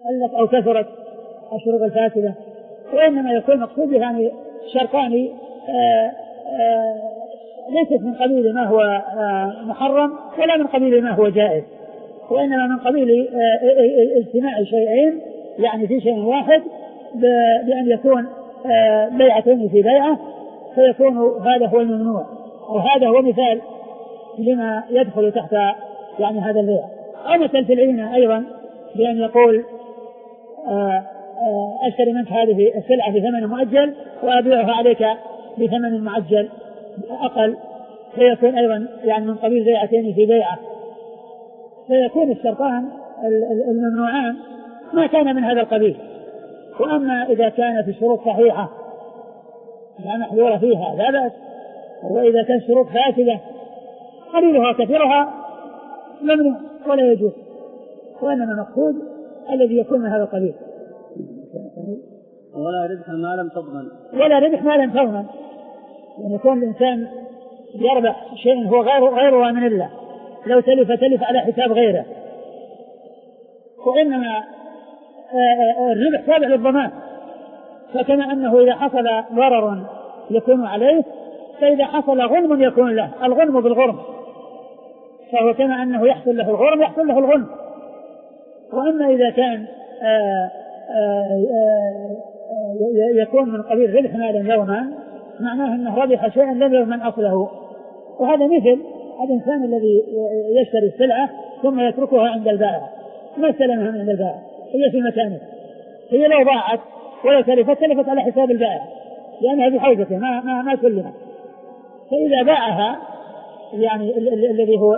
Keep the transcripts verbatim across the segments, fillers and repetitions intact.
قلت أو كثرت الشروط الفاسدة، وإنما يكون مقصود يعني شرطان آآ آآ ليست من قبيل ما هو محرم ولا من قبيل ما هو جائز، وإنما من قبيل اجتماع شيئين يعني في شيء واحد بأن يكون بيعتين في بيعة، فيكون هذا هو الممنوع، وهذا هو مثال لما يدخل تحت يعني هذا البيع. أو مثل في العينة أيضا بأن يقول أشتري منك هذه السلعة بثمن مؤجل وأبيعها عليك بثمن معجل أقل، فيكون أيضا يعني من قبيل بيعتين في بيعة، فيكون الشرطان الممنوعان ما كان من هذا القبيل. وأما إذا كانت الشروط صحيحة لا محذور فيها لا بأس، وإذا كانت الشروط فاسدة قليلها وكثيرها ممنوع ولا يجوز، وإنما المقصود الذي يكون من هذا القبيل. ولا ربح ما لم تضمن، ولا ربح ما لم تضمن، يعني يكون الإنسان يربح شيء هو غير غير من الله، لو تلف تلف على حساب غيره، وإنما الربح تابع للضمان، فكما أنه إذا حصل ضرر يكون عليه، فإذا حصل غنم يكون له الغنم بالغرم، فهو كما أنه يحصل له الغرم يحصل له الغنم. وأما إذا كان آآ آآ يكون من قبيل ربح ما لم يضمن، معناه أنه ربح شيئا لم يضمن أصله، وهذا مثل الإنسان الذي يشتري السلعة ثم يتركها عند البائع ما استلمها من البائع، هي في مكانه، هي لو ضاعت ولو تلفت تلفت على حساب البائع لأنها بحوزته ما ما ما سلمت. فإذا باعها يعني الذي هو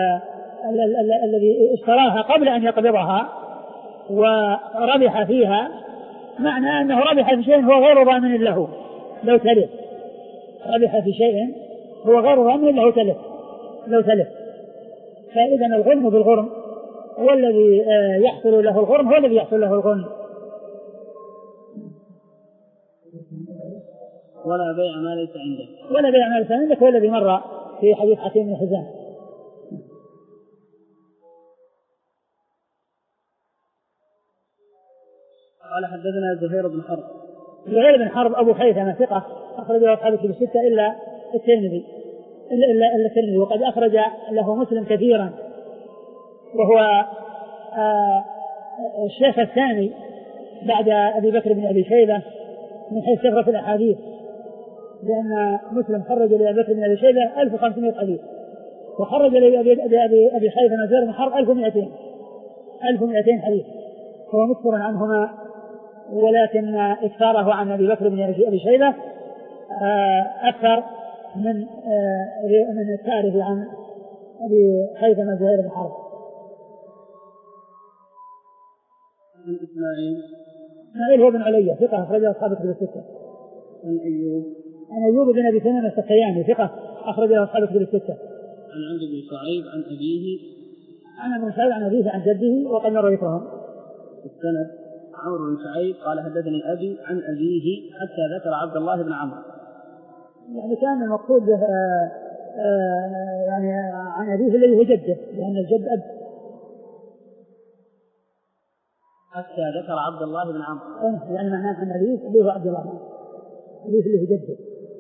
الذي اشتراها قبل أن يقبضها وربح فيها، معنى أنه ربح في شيء هو غير ضامن له لو تلف، ربح في شيء هو غير ضامن له تلف لو تلف. فإذا الغرم بالغرم هو الذي يحصل له الغرم هو الذي يحصل له الغرم. ولا بيع ما ليس عندك، ولا بيع ما ليس عندك هو الذي مر في حديث حكيم بن حزام. قال حدثنا زهير بن حرب. زهير بن حرب أبو خيثمة ثقة أخرج له أصحاب الكتب الستة إلا الترمذي إلا الترمذي وقد أخرج له مسلم كثيرا، وهو آه الشيخ الثاني بعد أبي بكر بن أبي شيبة من حيث كثرة الأحاديث، لأن مسلم خرج لأبي بكر بن أبي شيبة ألف وخمسمائة حديث، وخرج لأبي أبي أبي خيثمة زهير بن حرب ألف ومئتين ألف ومئتين حديث، هو مكثر عنهما، ولكن إكثاره عن أبي بكر بن أبي شيبة أكثر من من التعرف عن أبي خيثمة زهير بن حرب. عن إسماعيل إسماعيل هو بن علي ثقة أخرج له أصحاب الكتب الستة. عن أيوب عن أيوب بن أبي تميم السختياني ثقة أخرج له أصحاب الكتب الستة. عن عمرو بن شعيب عن أبيه عن عمرو بن شعيب عن أبيه عن جده وقد مر ذكرهم. السند عمرو بن شعيب قال حدثني أبي عن أبيه حتى ذكر عبد الله بن عمرو، يعني كان المقصود به يعني عن أبيه الذي هو جده، لأن الجد أب، حتى ذكر عبد الله بن عمرو، يعني معناه عن أبيه اللي هو عبد الله أبيه اللي هو جده.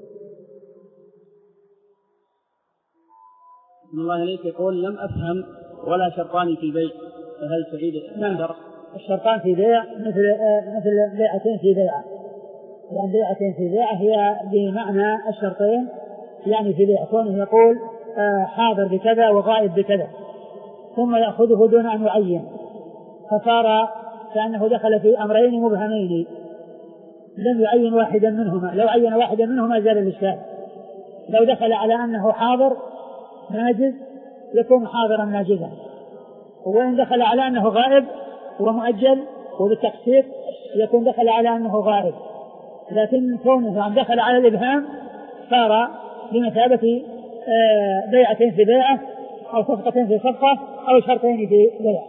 بسم الله عليك يقول لم أفهم ولا شرطان في بيع، فهل تعيد الشرط؟ الشرطان في بيع مثل مثل بيعتين في بيعة، يعني بيعتين في بيعة هي بمعنى الشرطين، يعني في بيع كونه يقول حاضر بكذا وغائب بكذا ثم يأخذه دون أن يعين، فصار كأنه دخل في أمرين مبهمين لم يعين واحدا منهما، لو عين واحدا منهما زال الإشكال، لو دخل على أنه حاضر ناجز يكون حاضرا ناجزا، وإن دخل على أنه غائب ومؤجل وبالتقسيط يكون دخل على أنه غائب، لكن كونه أن دخل على الإبهام صار بمثابة بيعتين في بيعة أو صفقتين في صفقة أو شرطين في بيع.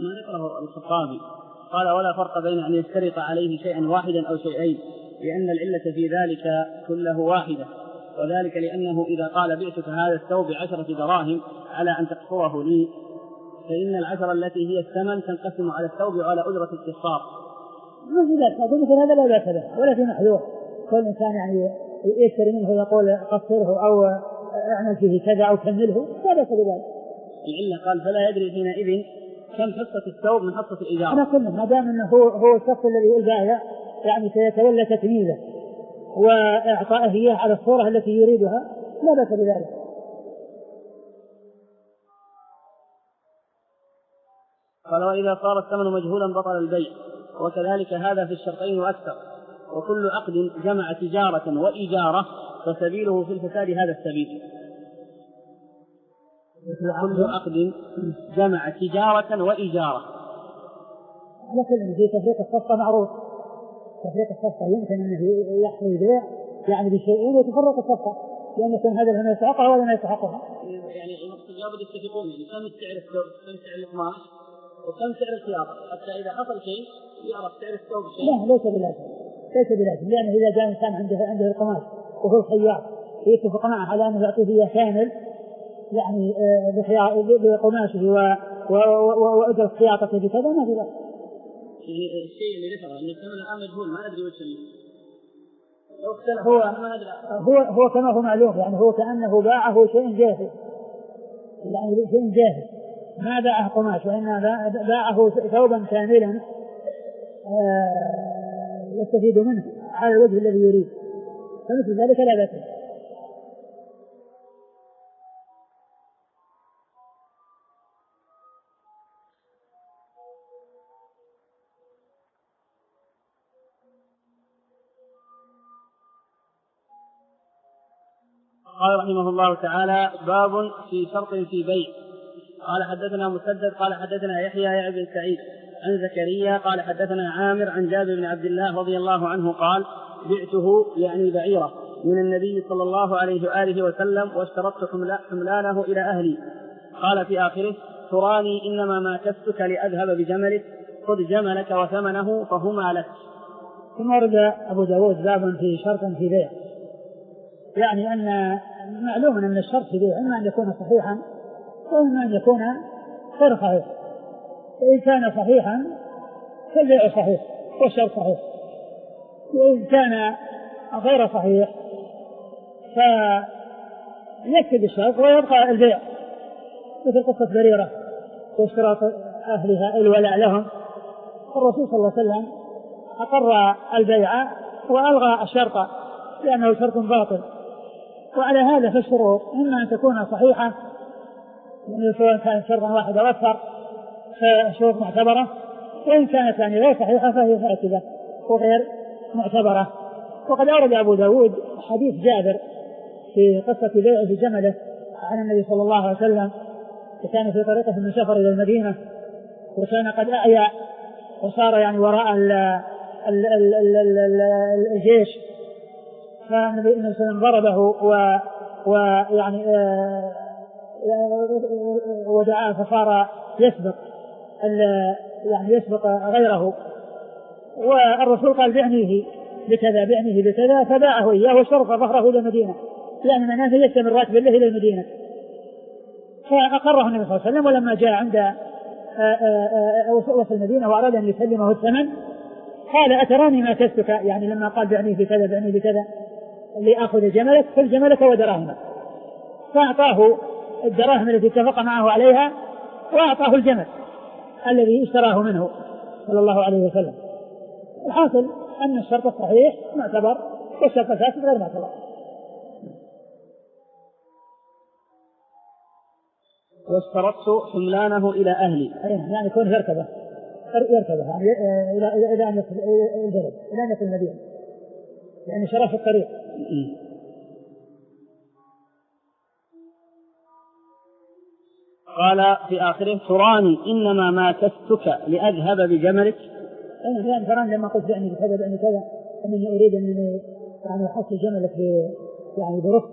ما ذكره الخطابي قال ولا فرق بين أن يشترط عليه شيئا واحدا أو شيئين، لأن العلة في ذلك كله واحدة، وذلك لأنه إذا قال بعتك هذا الثوب بعشرة دراهم على أن تقصره لي، فإن العشرة التي هي الثمن تنقسم على الثوب وعلى أجرة القصار. ما في ذلك، أقول مثل هذا لا بأس به ولا في محذور، كل إنسان يعني يشتري منه يقول قصره أو اعمل فيه كذا أو كمله لا بأس بذلك. العلة قال فلا يدري حينئذ كم حصة الثوب من حصة الإيجار. أنا كله ما دام أنه هو هو الشخص الذي البائع يعني سيتولى تكميله وإعطائه إياه على الصورة التي يريدها لا بأس بذلك. قال وإذا صار الثمن مجهولا بطل البيع، وكذلك هذا في الشرطين وأكثر، وكل عقد جمع تجارة وإيجارة فسبيله في الفساد هذا السبيل. كل عقد جمع تجارة وإيجارة. على كل في تفريق الصفقة معروف، تفريق الصفقة يمكن أن يحصل البيع يعني بشيئين وتفرق الصفقة لأن يكون هذا هنا يستحقها ولا ما يستحقها. يعني المقصود لابد يتفقون يعني كم سعر الثوب، كم سعر القماش، وكم سعر الخياطة، حتى إذا حصل شيء يعرف سعر الثوب شيء. لا ليس بلازم، ليس بلازم، لأنه إذا جاء إنسان عنده عنده القماش وهو الخياط يتفق معه على أنه يعطيه إياه كامل يعني بقماشه وأجر خياطته بكذا ما في ذلك. يعني الشيء اللي ذكره أن الثمن الآن مجهول ما ندري وش هو هو هو كما هو معلوم يعني هو كأنه باعه شيء جاهز يعني شيء جاهز ما باعه قماش وإنما باعه ثوبا كاملا يستفيد منه على الوجه الذي يريد فمثل ذلك لا بأس. قال رحمه الله تعالى باب في شرط في بيع. قال حدثنا مسدد قال حدثنا يحيى يا ابن سعيد عن زكريا قال حدثنا عامر عن جابر بن عبد الله رضي الله عنه قال بعته يعني بعيرة من النبي صلى الله عليه وآله وسلم واشترطت حملانه إلى أهلي. قال في آخره تراني إنما ما كستك لأذهب بجملك خذ جملك وثمنه فهما لك. ثم ورد أبو داود باب في شرط في بيع يعني أن معلوم أن الشرط في بيع إما أن يكون صحيحا وإما أن يكون غير صحيح، فإن كان صحيحا فالبيع صحيح والشرط صحيح، وإن كان غير صحيح فيكتب الشرط ويبقى البيع مثل قصة بريرة واشتراط أهلها الولاء لهم. الرسول صلى الله عليه وسلم أقر البيع وألغى الشرط لأنه شرط باطل، وعلى هذا فالشروط إما أن تكون صحيحة يعني سواء كانت شرطا واحدا أكثر فشروط معتبرة، وإن كانت يعني غير صحيحة فهي فاسدة وغير معتبرة. وقد أورد أبو داود حديث جابر في قصة بيعه جمله عن النبي صلى الله عليه وسلم، وكان في طريقه من سفر إلى المدينة وكان قد أعيا وصار يعني وراء ال ال ال ال ال الجيش، فالنبي صلى الله عليه وسلم ضربه ويعني ودعاه فصار يسبق يعني يسبق غيره، والرسول قال بعنيه بكذا بعنيه بكذا فباعه إياه وشرف ظهره إلى المدينة لأن منافذ يستمر راكب له إلى المدينة، فأقره النبي صلى الله عليه وسلم. ولما جاء عند وصل المدينة وأراد أن يسلمه الثمن قال أتراني ما كستك يعني لما قال بعنيه بكذا بعنيه بكذا لأخذ جملك خذ جملك ودراهمك، فأعطاه الدراهم التي اتفق معه عليها وأعطاه الجمل الذي اشتراه منه صلى الله عليه وسلم. الحاصل أن الشرط الصحيح معتبر والشرط الفاسد غير معتبر. واشترطت حملانه إلى أهلي يعني يكون يركبه يركبه يعني إلى إلى أن يصل البلد إلى أن يصل المدينة يعني شرف الطريق. قال في آخره تراني إنما ما كستك لأذهب بجملك. أنا يعني تراني لما قلت يعني بكذا بعني كذا أنني أريد أنني يعني أحصل جملك ب يعني برفق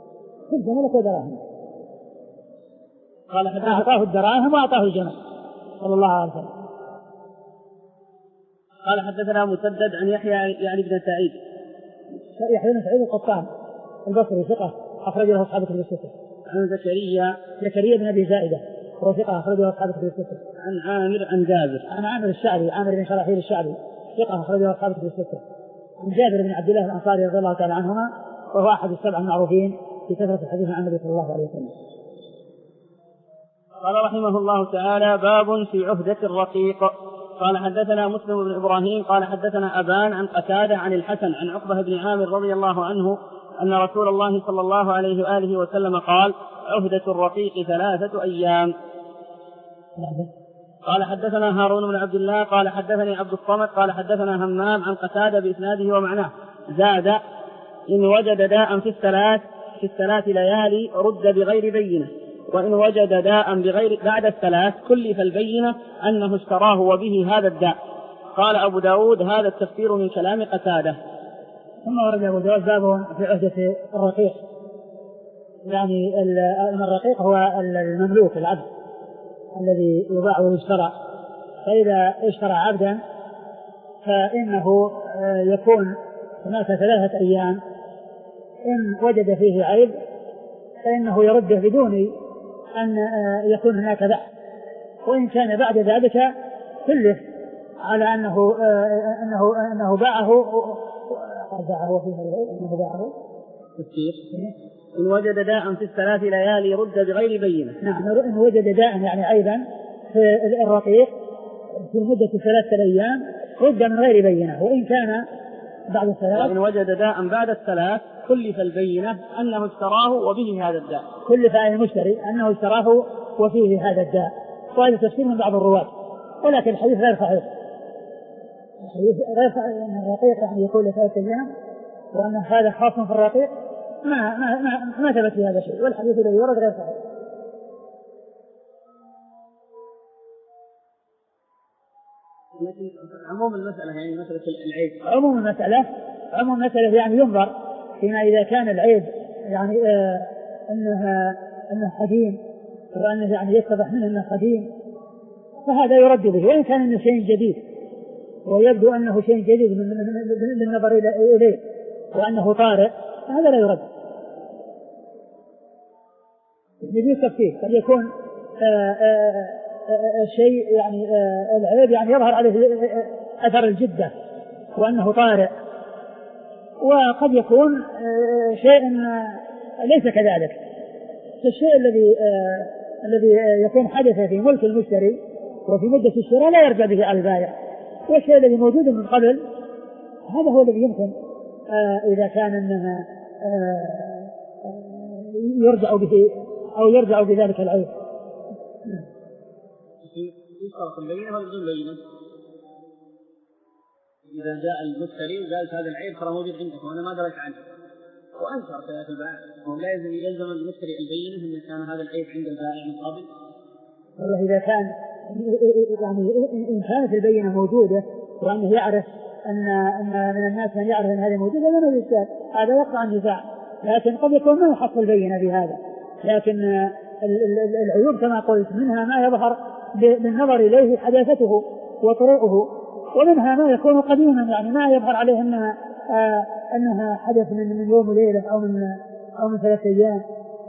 خذ جملك ودراهم. قال أعطاه الدراهم وأعطاه الجمل صلى الله عليه وسلم. قال حدثنا مسدد عن يحيى يعني بن سعيد. يحيى بن سعيد القطان البصري ثقة أخرج له أصحاب كتب الستة. عن زكريا زكريا بن أبي زائدة وهو ثقة أخرج له أصحاب كتب الستة. عن عامر عن جابر. عن عامر الشعبي عامر بن شراحيل الشعبي ثقة أخرج له أصحاب كتب الستة. عن جابر بن عبد الله الأنصاري رضي الله تعالى عنهما وهو أحد السبع المعروفين بكثرة الحديث عن النبي صلى الله عليه وسلم. قال رحمه الله تعالى باب في عهدة الرقيق. قال حدثنا مسلم بن إبراهيم قال حدثنا أبان عن قتادة عن الحسن عن عقبة بن عامر رضي الله عنه أن رسول الله صلى الله عليه وآله وسلم قال عهدة الرقيق ثلاثة أيام. قال حدثنا هارون بن عبد الله قال حدثني عبد الصمد قال حدثنا همام عن قتادة بإسناده ومعناه زاد إن وجد داء في الثلاث في الثلاث ليالي رد بغير بينة وإن وجد داء بغير بعد الثلاث كلف البينة أنه اشتراه وبه هذا الداء. قال أبو داود هذا التفسير من كلام قتادة. ثم ورد أبو داود باب في عهدة الرقيق. يعني الرقيق هو المملوك العبد الذي يباع ويشترى. فإذا اشترى عبدا فإنه يكون هناك ثلاثة أيام إن وجد فيه عيب فإنه يرده بدون أن يكون هناك بحث وإن كان بعد ذلك كلف على أنه أنه أنه باعه باعه فيه أنه باعه تفسير إن وجد داء في الثلاث ليالي رد بغير بينة. نعم إن وجد داء يعني عيبا في الرقيق في مدة ثلاثة أيام رد من غير بينة وإن كان بعد الثلاث وإن وجد داء بعد الثلاث كلف البينة أنه اشتراه وبه هذا الداء. كلف على المشتري أنه اشتراه وفيه هذا الداء. وهذا تفسير من بعض الرواة ولكن الحديث غير صحيح. الحديث غير صحيح أن الرقيق يعني يكون ثلاثة أيام وأن هذا خاص في الرقيق ما ما ما, ما ثبت في هذا الشيء والحديث الذي ورد غير صحيح. لكن عموم المسألة يعني مسألة العيب عموم المسألة عموم المسألة يعني ينظر فيما إذا كان العيب يعني آه أنه أنه قديم وأنه يعني يتضح منه أنه قديم فهذا يرد به وإن كان أنه شيء جديد ويبدو أنه شيء جديد بالنظر إليه وأنه طارئ هذا لا يرد. بدون تفسير قد يكون آآ آآ الشيء يعني العيب يعني يظهر عليه أثر الجدة وأنه طارئ وقد يكون شيء ليس كذلك. فالشيء الذي الذي يكون حدث في ملك المشتري وفي مدة الشراء لا يرجع به على البائع والشيء الذي موجود من قبل هذا هو الذي يمكن إذا كان أنها يرجع به أو يرجع بذلك العيب. يشترط البينة ولا بدون بينة؟ إذا جاء المشتري وقال هذا العيب ترى موجود عندك وأنا ما دريت عنه وأنكر كذلك البائع ولا يلزم يلزم المشتري البينة إن كان هذا العيب عند البائع من قبل. والله إذا كان يعني إن كانت البينة موجودة وأنه يعرف أن أن من الناس من يعرف أن هذه موجودة لا يشتري هذا يقع النزاع لكن قد يكون ما يحصل البينة بهذا. لكن العيوب كما قلت منها ما يظهر بالنظر إليه حداثته وطرقه ومنها ما يكون قديما يعني ما يظهر عليه أنها آه أنها حدث من, من يوم وليلة أو من أو من ثلاثة أيام.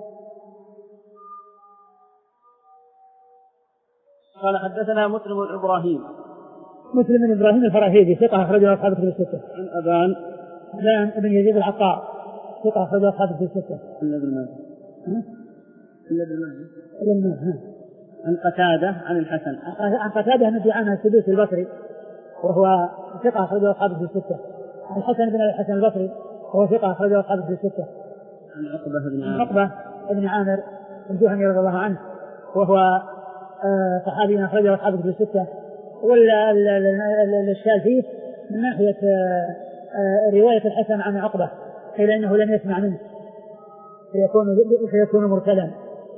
قال حدثنا مسلم بن إبراهيم مسلم بن إبراهيم الفراهيدي ثقة أخرجه أصحاب الكتب الستة. عن أبان أبان بن يزيد العطار ثقة أخرجه أصحاب الكتب الستة. إلا بالمال إلا بالمال إلا بالمال. عن قتادة عن الحسن عن قتادة بن عنها السدوسي البصري وهو ثقة أخرجه أصحاب الستة. عن الحسن بن الحسن البصري وهو ثقة أخرجه أصحاب الستة. عن عقبة بن عامر عقبة بن عامر الجهني رضي الله عنه وهو صحابي أخرجه أصحاب الستة. والإشكال فيه من ناحية رواية الحسن عن عقبة إلى أنه لم يسمع منه فيكون فيكون مرسلا.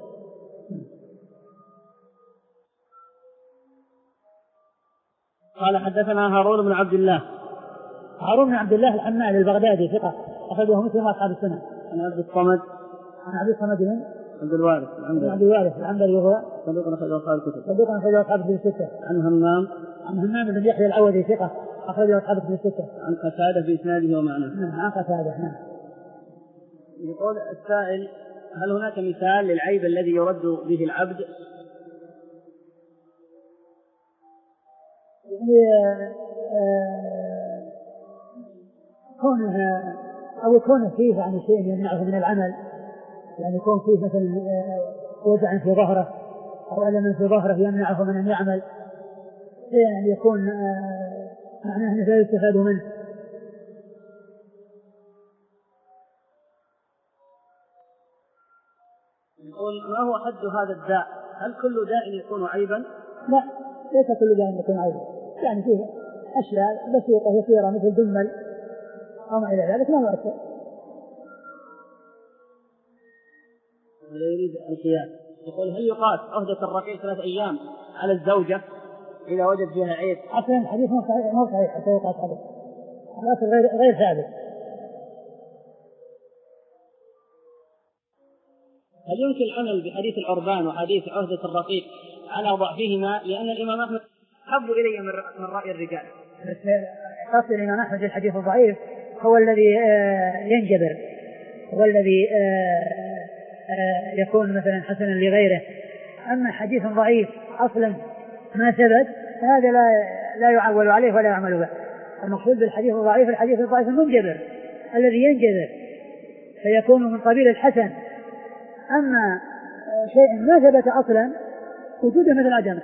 قال حدثنا هارون بن عبد الله هارون بن عبد الله الحمال البغدادي ثقة أخرجه مسلم وأصحاب السنة. عن عبد الصمد عن عبد الصمد بن عبد الوارث العنبري عبد الوارث العنبري وهو صدوق أخرجه أصحاب الكتب. صدوق أخرجه أصحاب الكتب الستة. عن همام عن همام بن يحيى العوذي ثقة أخرجه أصحاب الكتب الستة. عن قتادة في إسناده ومعناه. نعم عن قتادة. نعم. يقول السائل: هل هناك مثال للعيب الذي يرد به العبد؟ يعني كونه أو كونه فيه يعني شيء يمنعه من العمل، يعني يكون فيه مثلا وجع في ظهره أو ألم في ظهره يمنعه من أن يعمل، يعني يكون معناه أنه لا يستفاد منه. يقول: ما هو حد هذا الداء؟ هل كل داء يكون عيبا؟ لا، ليس كل داء يكون عيبا، يعني فيه أشياء بسيطة يسيرة مثل دمل أو ما إلى ذلك لا يؤثر. ولا يريد القياس. يقول: هل يقاس عهدة الرقيق ثلاث أيام على الزوجة إذا وجد فيها عيب؟ أصلا الحديث مو صحيح، مو صحيح حتى يقاس عليه، الأصل غير غير ثابت. هل يمكن العمل بحديث العربان وحديث عهدة الرقيق على ضعفهما؟ لأن الإمام أحمد حب إلي من رأي الرجال. قصد الإمام أحمد الحديث الضعيف هو الذي ينجبر، هو الذي يكون مثلا حسنا لغيره. أما حديث ضعيف أصلا ما ثبت هذا لا لا يعول عليه ولا يعمل به. المقصود بالحديث الضعيف الحديث الضعيف المنجبر الذي ينجبر فيكون من قبيل الحسن. أما شيء ما ثبت أصلا وجوده مثل عدمه.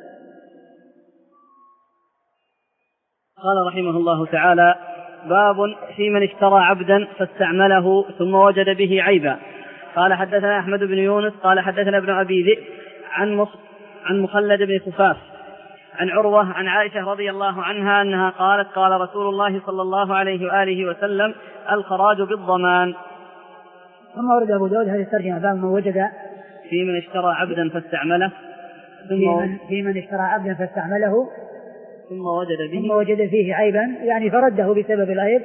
قال رحمه الله تعالى: باب في من اشترى عبدا فاستعمله ثم وجد به عيبا. قال حدثنا أحمد بن يونس قال حدثنا ابن أبي ذئب عن مص... عن مخلد بن خفاف عن عروة عن عائشة رضي الله عنها أنها قالت: قال رسول الله صلى الله عليه وآله وسلم: الخراج بالضمان. ثم ورد أبو داود هذه الترجمة: باب من وجد في من اشترى عبدا فاستعمله في من, في من اشترى عبدا فاستعمله ثم وجد به ثم وجد فيه عيبا، يعني فرده بسبب العيب.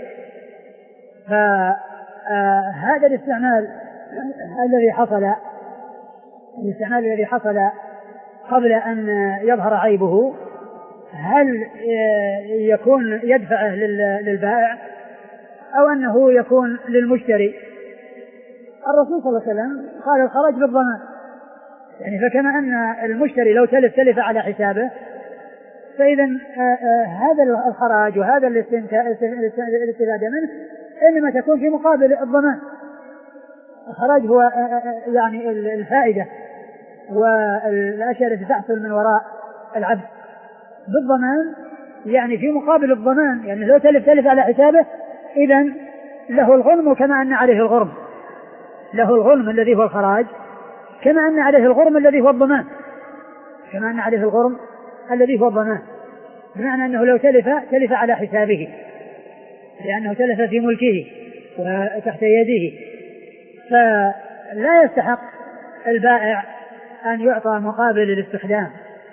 فهذا الاستعمال الذي حصل الاستعمال الذي حصل قبل أن يظهر عيبه هل يكون يدفعه للبائع أو أنه يكون للمشتري؟ الرسول صلى الله عليه وسلم قال: الخراج بالضمان، يعني فكما أن المشتري لو تلف تلف على حسابه، فإذا هذا الخراج وهذا الاستفادة منه إنما تكون في مقابل الضمان. الخراج هو يعني الفائدة والأشياء التي تحصل من وراء العبد، بالضمان يعني في مقابل الضمان، يعني لو تلف تلف على حسابه إذن له الغرم كما أن عليه الغرم، له الغرم الذي هو الخراج كما أن عليه الغرم الذي هو الضمان، كما أن عليه الغرم الذي هو الضمان، بمعنى أنه لو تلف تلف على حسابه لأنه تلف في ملكه وتحت يده، فلا يستحق البائع أن يعطى مقابل الاستخدام،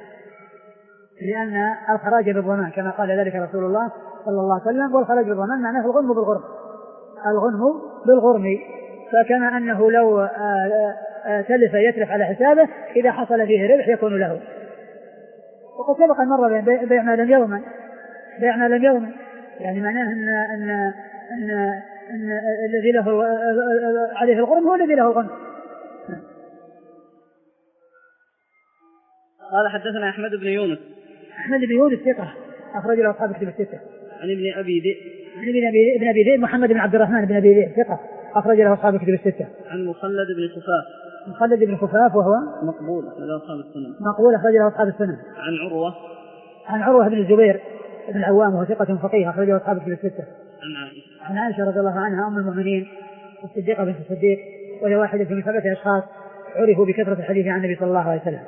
لأن الخراج بالضمان كما قال ذلك رسول الله صلى الله عليه وسلم. والخراج بالضمان معناه الغنم بالغرم، الغنم بالغرم، فكما أنه لو تلف يتلف على حسابه إذا حصل فيه ربح يكون له. وقد سبق مرة بيع ما لم يضمن، بيع ما لم يضمن يعني معناه أن, أن, أن, أن الذي له عليه الغرم هو الذي له الغنم. قال حدثنا أحمد بن يونس. أحمد بن يونس ثقة أخرج له أصحاب الكتب الستة. عن ابن أبي ذئب. عن ابن أبي ذئب محمد بن عبد الرحمن بن أبي ذئب ثقة أخرج له أصحاب الكتب الستة. عن مخلد بن خفاف. مخلد بن خفاف وهو مقبول أخرج له أصحاب السنن. مقبول أخرج له أصحاب السنن. عن عروة. عن عروة بن الزبير بن العوام وهو ثقة فقيه أخرج له أصحاب الكتب الستة. عن عائشة. عن عائشة رضي الله عنها أم المؤمنين الصديقة بنت الصديق، وهي واحدة من سبعة أشخاص عرفوا بكثرة الحديث عن النبي صلى الله عليه وسلم.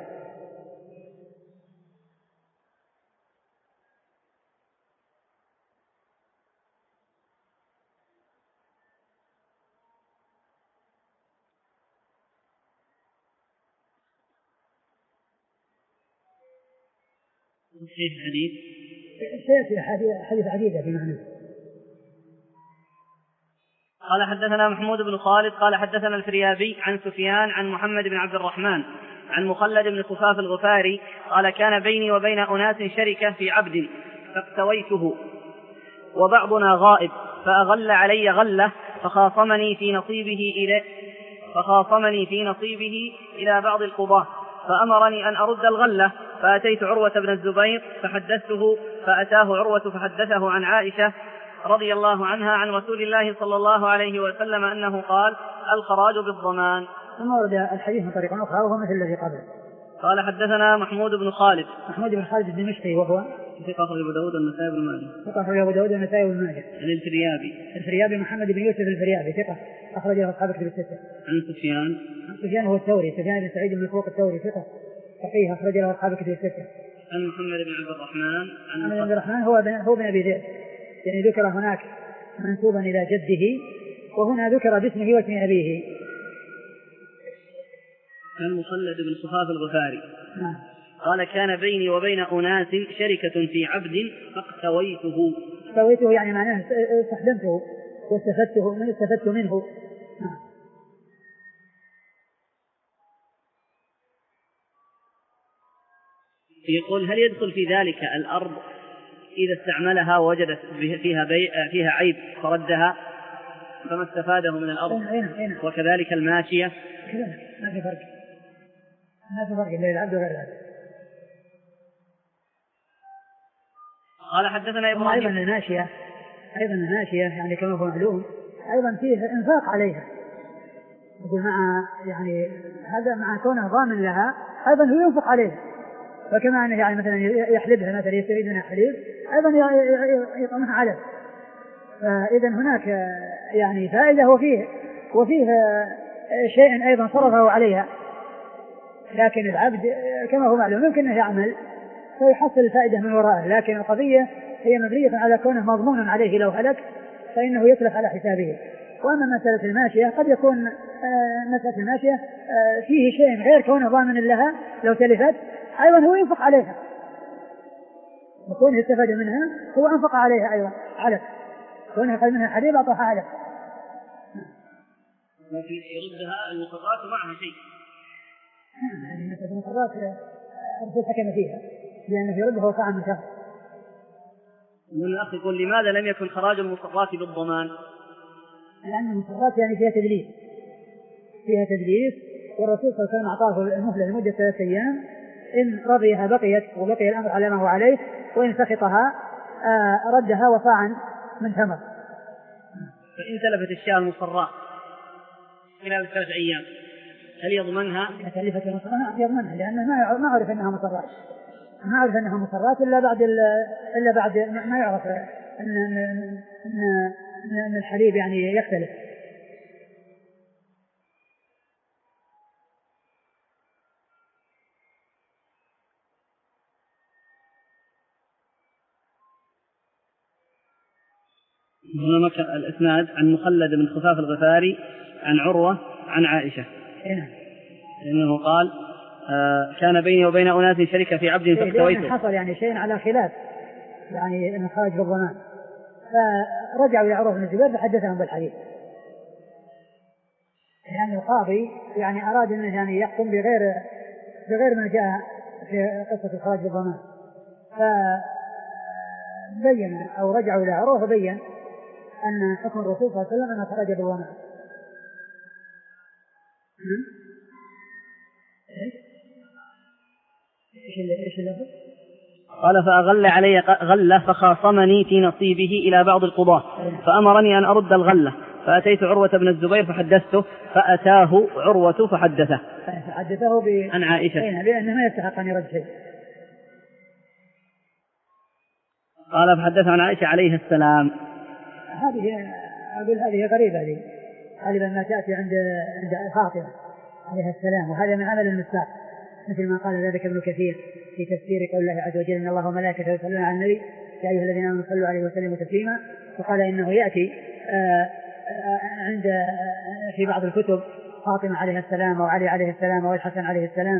صحيح حديث سيأتي حديث عديدة في معنى. قال حدثنا محمود بن خالد قال حدثنا الفريابي عن سفيان عن محمد بن عبد الرحمن عن مخلد بن خفاف الغفاري قال كان بيني وبين أناس شركة في عبد فاقتويته وبعضنا غائب فأغل علي غلة فخاصمني في نصيبه إلى فخاصمني في نصيبه إلى بعض القضاة فأمرني أن أرد الغلة فأتيت عروة بن الزبير فحدثته فأتاه عروة فحدثه عن عائشة رضي الله عنها عن رسول الله صلى الله عليه وسلم أنه قال الخراج بالضمان. ثم ورد الحديث من طريق أخرى وهو مثل الذي قبله. قال حدثنا محمود بن خالد محمود بن خالد الدمشقي وهو ثقة أخرج أبو داود والنسائي بن ماجه ثقة أخرج أبو داود والنسائي بن ماجه. عن الفريابي الفريابي محمد بن يوسف الفريابي ثقة أخرج له أصحاب الكتب الستة. عن سفيان عن سفيان هو الثوري سفيان بن سعيد بن فوق الثوري ثقة فقيه أخرج له أصحاب الكتب الستة. عن محمد بن عبد الرحمن عن عبد الرحمن هو بن هو بن أبي ذئب يعني ذكر هناك منسوبا إلى جده وهنا ذكر باسمه واسم أبيه. عن مخلد بن خفاف الغفاري نعم. قال كان بيني وبين أناس شركة في عبد فاقتويته. اقتويته يعني معناه استخدمته واستفدته من استفدت منه. نعم. يقول هل يدخل في ذلك الأرض إذا استعملها ووجدت فيها, بي... فيها عيب فردها فما استفاده من الأرض؟ أين أين وكذلك الماشية ما في فرق ما في فرق بين العبد وغير العبد. قال حدثنا إبراهيم. أيضا الماشية أيضا الماشية يعني كما هو معلوم أيضا فيه إنفاق عليها يقول مع يعني هذا مع كونه ضامن لها أيضا هو ينفق عليها فكما أنه يعني مثلا يحلبها مثلا يستفيد منها حليب أيضا يطعمها علف فإذا هناك يعني فائدة وفيه وفيه شيء أيضا صرفه عليها. لكن العبد كما هو معلوم يمكن أن يعمل فيحصل الفائدة من وراءه لكن القضية هي مبنية على كونه مضمون عليه لو هلك فإنه يتلف على حسابه. وأما مسألة الماشية قد يكون مسألة الماشية فيه شيء غير كونه ضامن لها لو تلفت أيضا هو ينفق عليها وكونه استفاد منها هو أنفق عليها أيضا علف كونه أخذ منها حليب أعطاها علف لكن يردها المقرات معها شيء يعني مثل المقرات الرسول حكم فيها لأنه يردها وقع من شهر. من الأخ يقول لماذا لم يكن خراج المقرات بالضمان؟ لأن المقرات يعني فيها تدليس فيها تدليس والرسول صلى الله عليه وسلم أعطاه المهلة لمدة ثلاثة أيام إن رضيها بقيت وبقي الأمر على ما هو عليه وإن سخطها آه ردها وصاعا من تمر. فإن تلفت الشاة المصراء خلال ثلاث أيام هل يضمنها؟ تلفت المصراء يضمنها لأنه ما ما عرف أنها مصرات ما عرف أنها مصرات إلا بعد إلا بعد ما يعرف أن أن أن, أن الحليب يعني يختلف. هنا الإسناد عن مخلد بن خفاف الغفاري عن عروة عن عائشة إنه قال آه كان بيني وبين أناس شركة في عبد فاقتويته. حصل يعني شيء على خلاف يعني إنه خرج بالضمان فرجعوا إلى عروة بن الزبير فحدثهم بالحديث يعني القاضي يعني أراد أنه يعني يحكم بغير بغير ما جاء في قصة الخراج بالضمان فبين أو رجعوا إلى عروة فبين أن حكم الرسول صلى الله عليه وسلم أنه خرج بالضمان. إيش اللفظ؟ قال فأغل علي غلة فخاصمني في نصيبه إلى بعض القضاة فأمرني أن أرد الغلة فأتيت عروة بن الزبير فحدثته فأتاه عروة فحدثه فحدثه ب... عن عائشة بأنه ما يستحق أن يرد شيء. قال فحدث عن عائشة عليه السلام. هذه أقول هذه غريبة هذه غالبا ما تأتي عند عند فاطمة عليه السلام وهذا من عمل المساق مثل ما قال ذلك ابن كثير في تفسير قول الله عز وجل إن الله وملائكته يصلون على النبي يا أيها الذين آمنوا صلوا عليه وسلموا تسليما وقال إنه يأتي آآ آآ عند في بعض الكتب فاطمة عليه السلام وعلي عليه السلام والحسن عليه السلام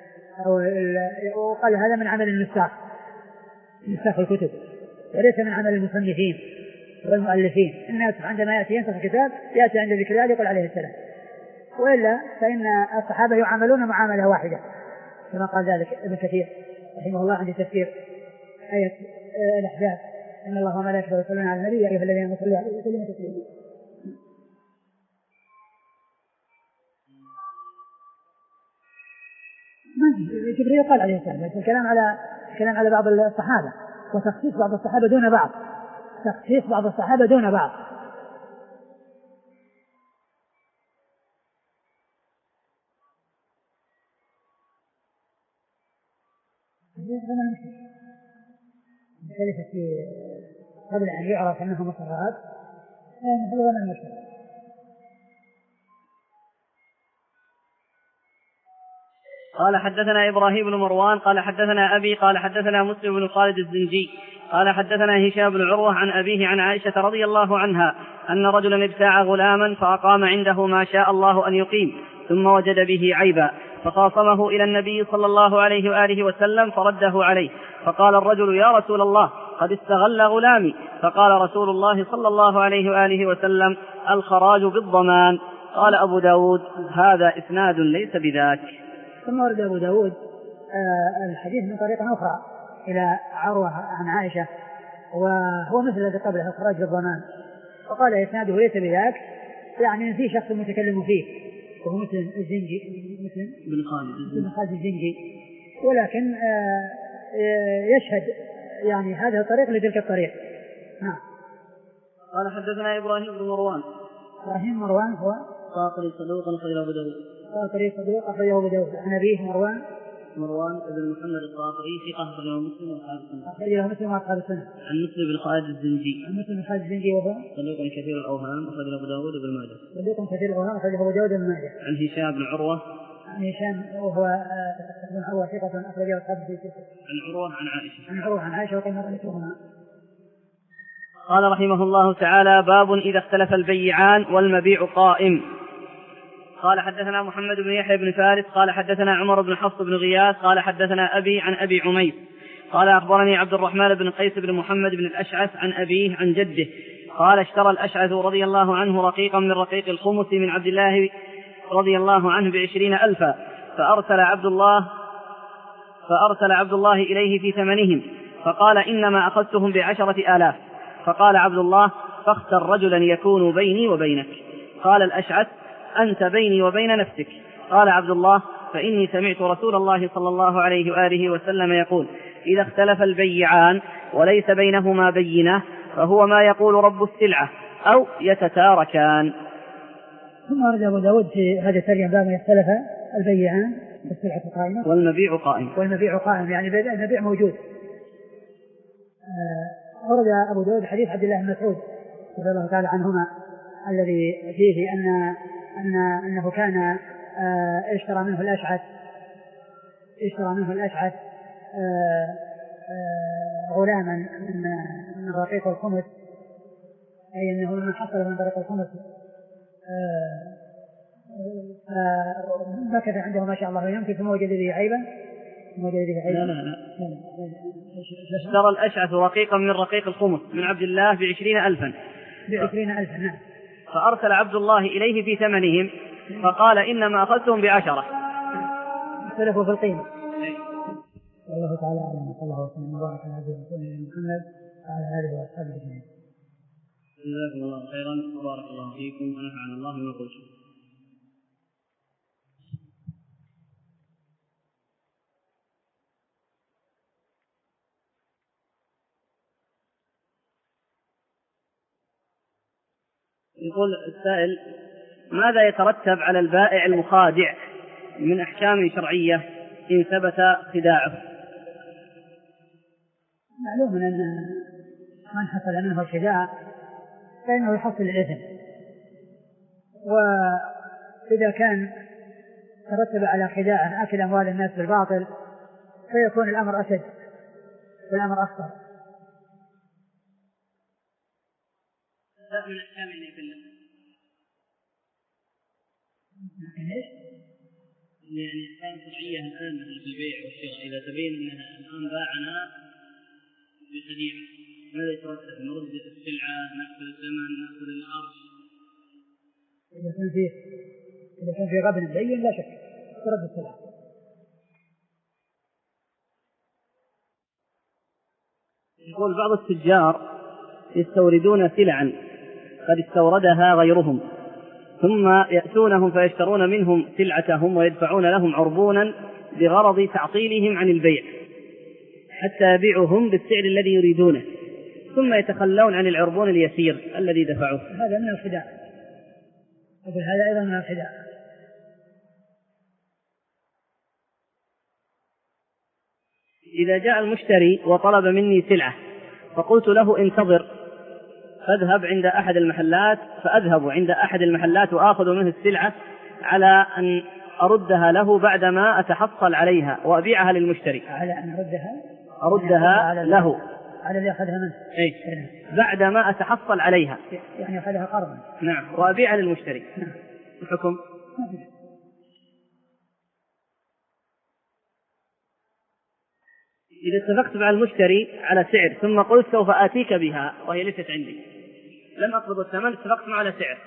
وقال هذا من عمل المساق مساق الكتب وليس من عمل المصنفين والمؤلفين. الناس عندما يأتي ينسخ كتاب يأتي عند ذكر الله يقول عليه السلام، وإلا فإن الصحابة يعاملون معاملة واحدة كما قال ذلك ابن كثير رحمه الله عند تفسير آية الأحزاب إن الله وملائكته يصلون على النبي يا أيها الذين آمنوا صلوا عليه وسلموا تسليما. جبريل قال عليه السلام، لكن الكلام على الكلام على بعض الصحابة وتخصيص بعض الصحابة دون بعض، تخصيص بعض الصحابة دون بعض. ذلك في قبل أن يعرف أنه مصرات هو من المشهور. قال حدثنا إبراهيم بن مروان قال حدثنا أبي قال حدثنا مسلم بن خالد الزنجي قال حدثنا هشام بن عروة عن أبيه عن عائشة رضي الله عنها أن رجلا ابتاع غلاما فأقام عنده ما شاء الله أن يقيم ثم وجد به عيبا فخاصمه إلى النبي صلى الله عليه وآله وسلم فرده عليه، فقال الرجل يا رسول الله قد استغل غلامي، فقال رسول الله صلى الله عليه وآله وسلم الخراج بالضمان. قال أبو داود هذا إسناد ليس بذاك. ثم ورد أبو داود آه الحديث من طريقة أخرى إلى عروة عن عائشة وهو مثل الذي قبله الخراج بالضمان، وقال إسناده ليس بذاك، يعني في شخص متكلم فيه وهو مثل الزنجي مثل بن خالد بن خالد الزنجي، ولكن آه يشهد يعني هذا الطريق لتلك الطريق. نعم. قال حدثنا إبراهيم بن مروان. إبراهيم مروان هو قاطري صدوق أخرجه أبو داود. قاطري صدوق أخرجه أبو داود. عن أبيه مروان مروان بن محمد القاطري ثقة أخرجه مسلم وأصحاب السنة. أخرجه مسلم وأصحاب السنة. عن مسلم بن خالد الزنجي. عن مسلم بن خالد الزنجي وهو صدوق كثير الأوهام أخرجه أبو داود وابن ماجه. صدوق كثير الأوهام أخرجه أبو داود وابن ماجه. عن هشام بن عروة. عن هشام وهو ابن عروة ثقة أخرجه أصحاب السنة. عن عروة عن عائشة. عن عروة عن عائشة وقيل ذكرهما. قال رحمه الله تعالى باب إذا اختلف البيعان والمبيع قائم. قال حدثنا محمد بن يحيى بن فارس قال حدثنا عمر بن حفص بن غياث قال حدثنا أبي عن أبي عمير قال أخبرني عبد الرحمن بن قيس بن محمد بن الأشعث عن أبيه عن جده قال اشترى الأشعث رضي الله عنه رقيقا من رقيق الخمس من عبد الله رضي الله عنه بعشرين ألفا فأرسل عبد الله فأرسل عبد الله إليه في ثمنهم فقال إنما أخذتهم بعشرة آلاف، فقال عبد الله فاختر رجلا يكون بيني وبينك. قال الأشعث أنت بيني وبين نفسك. قال عبد الله فإني سمعت رسول الله صلى الله عليه وآله وسلم يقول إذا اختلف البيعان وليس بينهما بينة فهو ما يقول رب السلعة أو يتتاركان. ثم ورد أبو داود في هذا الترجمة باب اختلف البيعان والسلعة قائمة والمبيع قائم والمبيع قائم يعني المبيع موجود. ورد أبو داود حديث عبد الله بن مسعود رضي الله تعالى عنهما الذي فيه أن أن أنه كان اشترى منه الأشعث اشترى منه الأشعث غلاما من من رقيق الخمس، أي أنه من حصل من طريق الخمس فمكث عنده ما شاء الله يمكن ثم وجد به عيبا وجد به عيبا. لا لا لا اشترى الأشعث رقيقا من رقيق الخمس من عبد الله بعشرين ألفا بعشرين ألفا نعم. فأرسل عبد الله إليه في ثمنهم فقال إنما أخذتهم بعشرة. اختلفوا في القيمة. والله تعالى أعلم وصلى الله وسلم وبارك على عبده ورسوله محمد وعلى آله وأصحابه أجمعين. جزاكم الله خيرا وبارك الله فيكم ونفعنا الله بما قلتم. يقول السائل ماذا يترتب على البائع المخادع من أحكام شرعية إن ثبت خداعه؟ معلوم أن من حصل منه الخداع فإنه يحصل الإثم، وإذا كان ترتب على خداع أكل أموال الناس بالباطل فيكون الأمر أشد والأمر أخطر. من أحكام النبي ليش؟ يعني أحكام شرعية الآن في البيع والشراء إذا تبين أنها الآن باعنا بخديعة ماذا يترتب؟ نرد السلعة، نأخذ الثمن، نأخذ الأرش؟ إذا كان فيه إذا كان فيه غبن بين لا شك ترد السلعة. يقول بعض التجار يستوردون سلعا قد استوردها غيرهم، ثم يأتونهم فيشترون منهم سلعتهم ويدفعون لهم عربونا بغرض تعطيلهم عن البيع حتى يبيعهم بالسعر الذي يريدونه، ثم يتخلون عن العربون اليسير الذي دفعوه. هذا من الخداع. أقول هذا أيضا من الخداع. إذا جاء المشتري وطلب مني سلعة فقلت له انتظر فاذهب عند أحد المحلات، فأذهب عند أحد المحلات وآخذ منه السلعة على أن أردها له بعدما أتحصل عليها وأبيعها للمشتري. على أن أردها أردها على له على اللي أخذها منه. أي بعدما أتحصل عليها، يعني أخذها قرضا. نعم، وأبيعها للمشتري. الحكم إذا اتفقت مع المشتري على سعر ثم قلت سوف آتيك بها وهي ليست عندي، لم أقبض الثمن، اتفقت معه على سعر.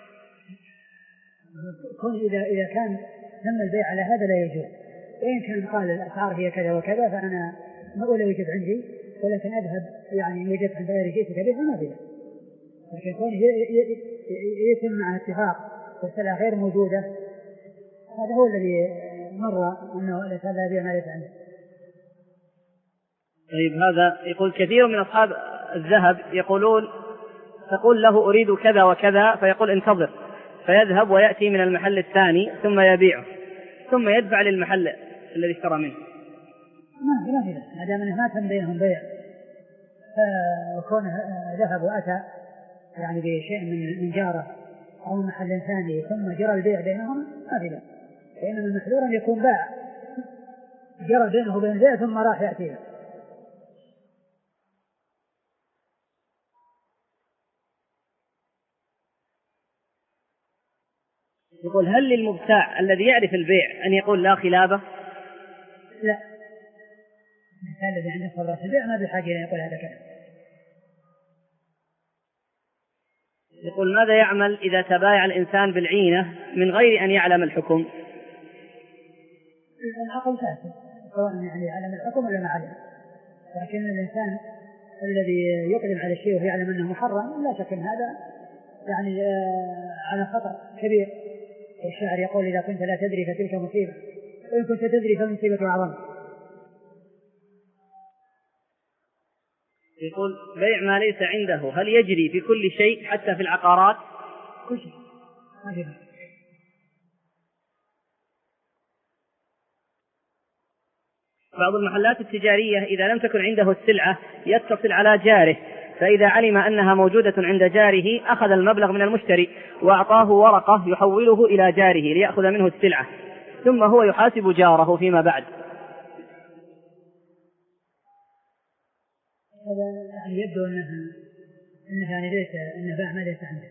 كون إذا إذا كان تم البيع على هذا لا يجوز، وإن كان قال الأسعار هي كذا وكذا فأنا ما أقول يوجد عندي، ولكن أذهب يعني وجدت عند غيري جئتك بها ما بها. لكن كون يتم مع اتفاق والسلعة غير موجودة هذا هو الذي مر أنه ليس هذا يبيع ما ليس عنده. طيب، هذا يقول كثير من أصحاب الذهب يقولون تقول له أريد كذا وكذا فيقول انتظر، فيذهب ويأتي من المحل الثاني ثم يبيعه ثم يدفع للمحل الذي اشترى منه. ما ما في ما دام ما تم بينهم بيع فكونه ذهب وأتى يعني بشيء من من جاره أو محل ثاني ثم جرى البيع بينهم ما في ذلك، فإنما المحذور أن يكون باع جرى بينه وبين البيع ثم راح يأتيه. يقول هل للمبتاع الذي يعرف البيع أن يقول لا خلابة؟ لا، الإنسان الذي عنده خبرة البيع ما بحاجة أن يقول هذا كلام. يقول ماذا يعمل إذا تبايع الإنسان بالعينة من غير أن يعلم الحكم؟ العقل فاسد سواء يعني يعلم الحكم ولا ما علم، لكن الإنسان الذي يقدم على الشيء ويعلم أنه محرم لا شك أن هذا يعني على خطر كبير. والشاعر يقول إذا كنت لا تدري فتلك مصيبة، وإن كنت تدري فالمصيبة أعظم. يقول بيع ما ليس عنده هل يجري في كل شيء حتى في العقارات؟ كل شيء ما يجري. بعض المحلات التجارية إذا لم تكن عنده السلعة يتصل على جاره، فإذا علم أنها موجودة عند جاره أخذ المبلغ من المشتري وأعطاه ورقة يحوله إلى جاره ليأخذ منه السلعة، ثم هو يحاسب جاره فيما بعد. هذا يعني يبدو أنه أنه يعني ليس أنه باع ما ليس عنده.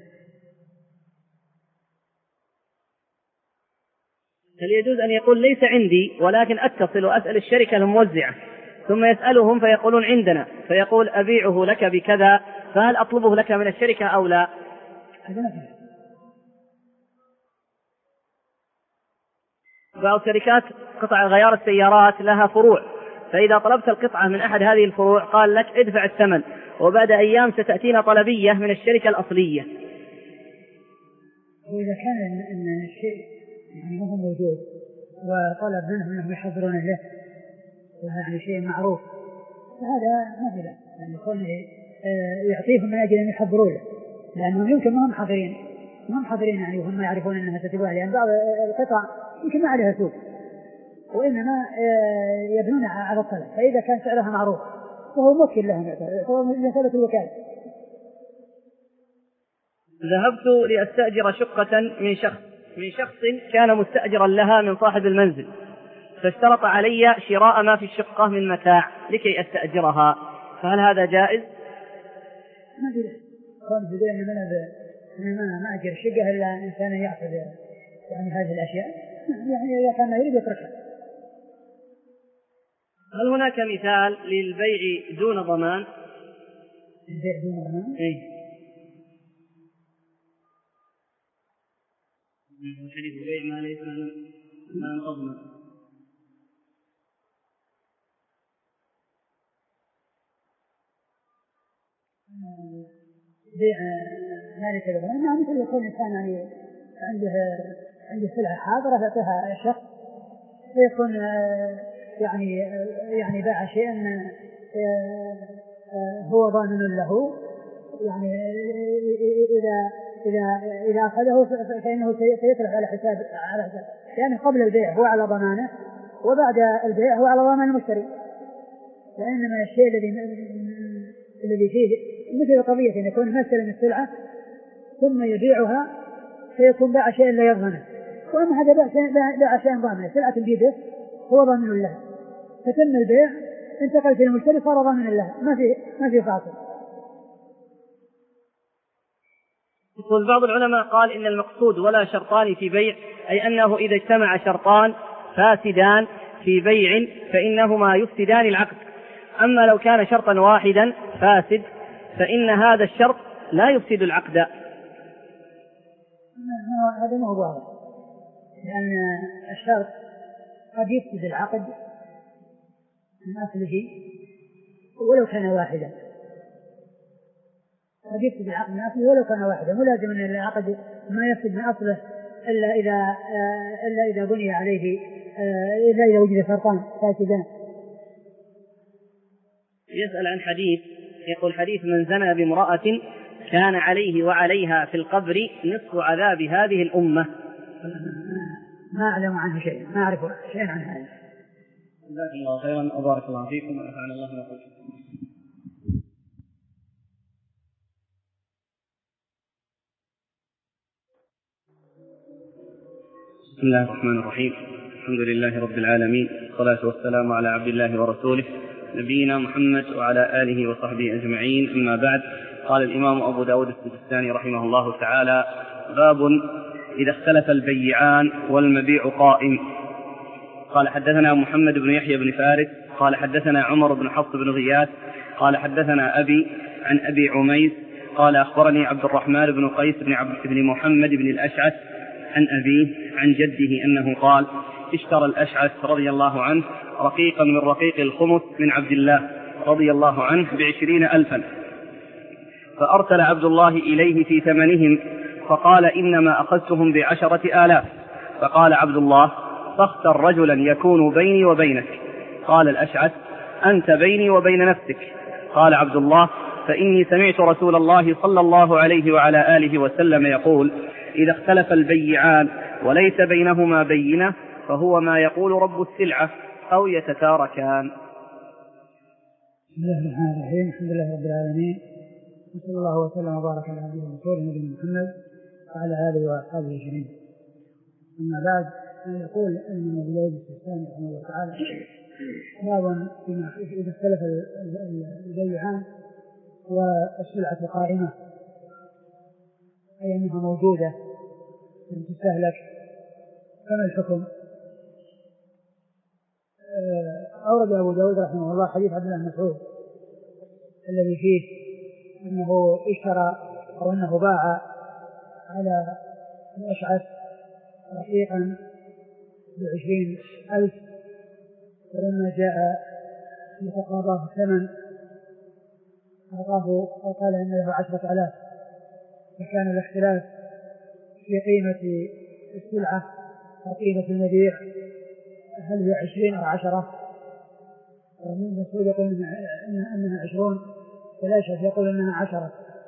هل يجوز أن يقول ليس عندي ولكن أتصل وأسأل الشركة الموزعة ثم يسألهم فيقولون عندنا، فيقول أبيعه لك بكذا، فهل أطلبه لك من الشركة أو لا؟ هذا ما فيه. بعض شركات قطع غيار السيارات لها فروع، فإذا طلبت القطعة من أحد هذه الفروع قال لك ادفع الثمن وبعد أيام ستأتينا طلبية من الشركة الأصلية. وإذا كان أن الشيء يعني هو موجود وطلب منهم أنهم يحضرون له يعني شيء معروف فهذا ما في لا يعني يكون يعطيهم من أجل أن يحضروا له، لأنهم يمكن ما هم حاضرين ما هم حاضرين يعني وهم يعرفون أنها ستباع، لأن بعض القطع يمكن ما عليها سوق وإنما يبنون على الطلب، فإذا كان سعرها معروف فهو موكل لهم، فهو مثابة الوكالة. ذهبت لأستأجر شقة من شخص من شخص كان مستأجرا لها من صاحب المنزل، فاشترط علي شراء ما في الشقة من متاع لكي أستأجرها، فهل هذا جائز؟ ما أدري، كون يقول أن أنا ما ما أجر شقة إلا إنسان يأخذ يعني هذه الأشياء، يعني إذا كان ما يريد يتركها. هل هناك مثال للبيع دون ضمان؟ البيع دون ضمان. إيه. حديث البيع ما ليس ما تضمن. بيع ما ليس ضمان، إنه مثل يكون إنسان يعني عنده عنده سلعة حاضرة فأتاها شخص فيكون يعني يعني باع شيئا هو ضامن له، يعني إذا إذا إذا أخذه فإنه سيصرف على حساب على حساب يعني قبل البيع هو على ضمانه، وبعد البيع هو على ضمان المشتري. لأنما الشيء الذي الذي فيه مثل قضية أن يكون مثلا السلعة ثم يبيعها فيكون باع شيئا لا يضمنه، وأما هذا باع شيئا ضامنه، سلعة بيده هو ضامن لها، فتم البيع انتقل في المشتري صار ضامن لها، ما في ما في فاصل. يقول بعض العلماء قال إن المقصود ولا شرطان في بيع، أي أنه إذا اجتمع شرطان فاسدان في بيع فإنهما يفسدان العقد، أما لو كان شرطا واحدا فاسد فإن هذا الشرط لا يفسد العقد. هذا ما هو واضح، لأن الشرط قد يفسد العقد من أصله ولو كان واحدا، قد يفسد العقد من أصله ولو كان واحدا، ملازم أن العقد ما يفسد من أصله إلا إذا إلا إذا بني عليه إلا إذا وجد شرطان فاسدان. يسأل عن حديث، يقول حديث من زنى بامرأة كان عليه وعليها في القبر نصف عذاب هذه الأمة. ما أعلم عنه شيء، ما أعرف شيء عن هذا. جزاكم الله خيرا وبارك الله فيكم ونفعنا الله بما قلتم. بسم الله الرحمن الرحيم، الحمد لله رب العالمين، والصلاة والسلام على عبد الله ورسوله نبينا محمد وعلى آله وصحبه أجمعين، أما بعد. قال الإمام أبو داود السجستاني رحمه الله تعالى: باب إذا اختلف البيعان والمبيع قائم. قال حدثنا محمد بن يحيى بن فارس قال حدثنا عمر بن حفص بن غياث قال حدثنا أبي عن أبي عميس قال أخبرني عبد الرحمن بن قيس بن, عبد بن محمد بن الأشعث عن أبيه عن جده أنه قال: اشترى الأشعث رضي الله عنه رقيقا من رقيق الخمس من عبد الله رضي الله عنه بعشرين ألفا، فأرسل عبد الله إليه في ثمنهم فقال: إنما أخذتهم بعشرة آلاف. فقال عبد الله: فاختر رجلا يكون بيني وبينك. قال الأشعث: أنت بيني وبين نفسك. قال عبد الله: فإني سمعت رسول الله صلى الله عليه وعلى آله وسلم يقول: إذا اختلف البيعان وليس بينهما بينة فهو ما يقول رب السلعة أو يتتاركان. بسم الله الرحمن الرحيم، الحمد لله رب العالمين، وصلى الله وسلم وبارك على عبده ورسوله نبينا محمد وعلى آله وأصحابه أجمعين. أما بعد، يقول الإمام أبو داود السجستاني رحمه الله تعالى: باب إذا اختلف البيعان والسلعة قائمة، أي أنها موجودة تستهلك، فما الحكم؟ أورد أبو داود رحمه الله حديث عبد الله بن مسعود الذي فيه أنه اشترى أو أنه باع على الأشعث رقيقا بعشرين ألف، ولما جاء يتقاضاه الثمن أعطاه أو قال إن له عشرة آلاف، فكان الاختلاف في قيمة السلعة وقيمة المبيع، هل هي عشرين أو عشرة؟ ومن مسؤول يقول أنها عشرون، والأشعث يقول أنها عشرة.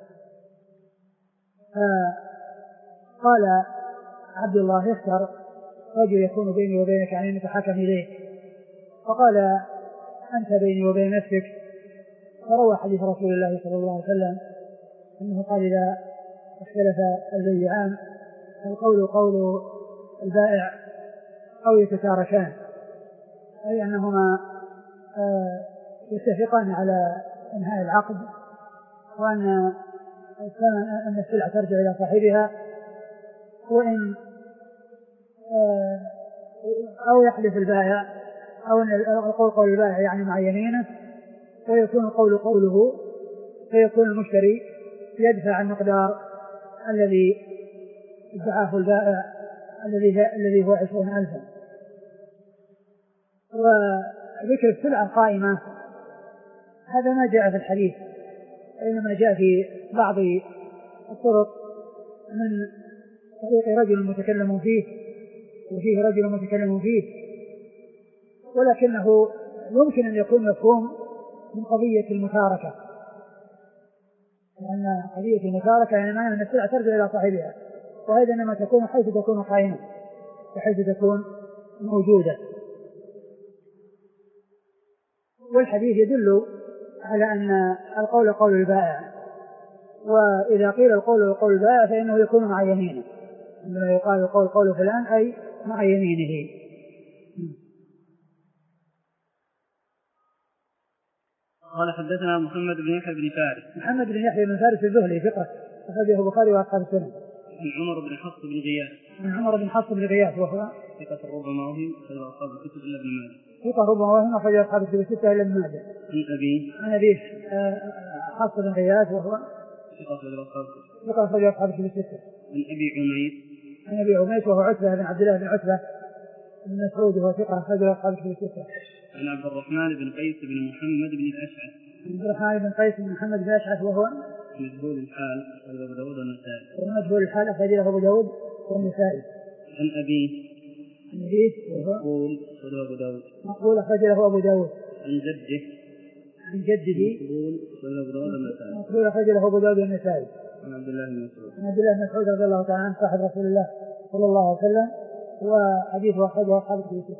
فقال عبد الله: يختار رجل يكون بيني وبينك، يعني نتحاكم إليه. فقال: أنت بيني وبين نفسك. فروى حديث رسول الله صلى الله عليه وسلم أنه قال: إذا اختلف البيعان فالقول قول البائع أو يتتاركان، أي أنهما يتفقان على إنهاء العقد، وأن أن السلعة ترجع إلى صاحبها، وإن أو يحلف البائع، أو أن القول قول البائع يعني مع يمينه، ويكون القول قوله فيكون المشتري يدفع المقدار الذي ادعاه البائع الذي الذي هو عشرون ألفا. وذكر السلعة القائمة هذا ما جاء في الحديث، إنما جاء في بعض الطرق من طريق رجل متكلم فيه وفيه رجل متكلم فيه، ولكنه يمكن أن يكون مفهوم من قضية المشاركة، لأن قضية المشاركة يعني معنى أن السلعة ترجع إلى صاحبها، وهذا إنما تكون حيث تكون قائمة وحيث تكون موجودة. والحديث يدل على أن القول قول البائع، وإذا قيل القول قول البائع فإنه يكون مع يمينه، عندما يقال القول قول فلان أي مع يمينه. قال حدثنا محمد بن يحيى بن فارس. محمد بن يحيى بن فارس الزهري ثقة أخرجه البخاري وأصحاب السنن. عن عمر بن حفص بن غياث. عن عمر بن حفص بن غياث وهو ثقة ربما وهم أخرج أصحاب الكتب إلا ابن ماجه. ثقة ربما وهم أخرج أصحاب الكتب الستة إلا ابن ماجه. عن أبي. عن أبي حفص بن غياث وهو ثقة أخرج أصحاب الكتب. ثقة أخرج أصحاب الكتب الستة. عن أبي عمير. عن أبي عمير وهو عتبة بن عبد الله بن عتبة بن مسعود وهو ثقة أخرج أصحاب الكتب الستة. عن عبد الرحمن بن قيس بن محمد بن الأشعث. عبد الرحمن بن قيس بن محمد بن الأشعث وهو مجهول الحال أخرج أبو داود والنسائي. ومجهول الحال أخرج أبو داود والنسائي. عن أبيه. عن أبيه وهو مقبول أخرج أبو داود. مقبول أخرج له أبو داود. عن جده. عن جده. مقبول أخرج أبو داود والنسائي. مقبول أخرج له أبو داود والنسائي. عن عبد الله بن مسعود. عن عبد الله بن مسعود رضي الله تعالى عنه صاحب رسول الله صلى الله عليه وسلم، وحديثه أخرجه أصحاب الكتب.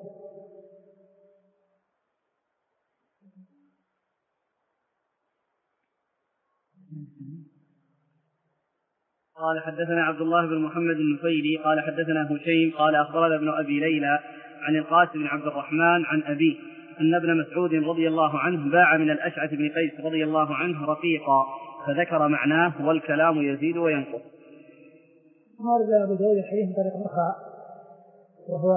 قال حدثنا عبد الله بن محمد النفيلي قال حدثنا هشيم قال أخبرنا ابن أبي ليلى عن القاسم بن عبد الرحمن عن أبيه أن ابن مسعود رضي الله عنه باع من الأشعث بن قيس رضي الله عنه رقيقا فذكر معناه والكلام يزيد وينقص. ورد أبو داود الحديث من طريق أخرى وهو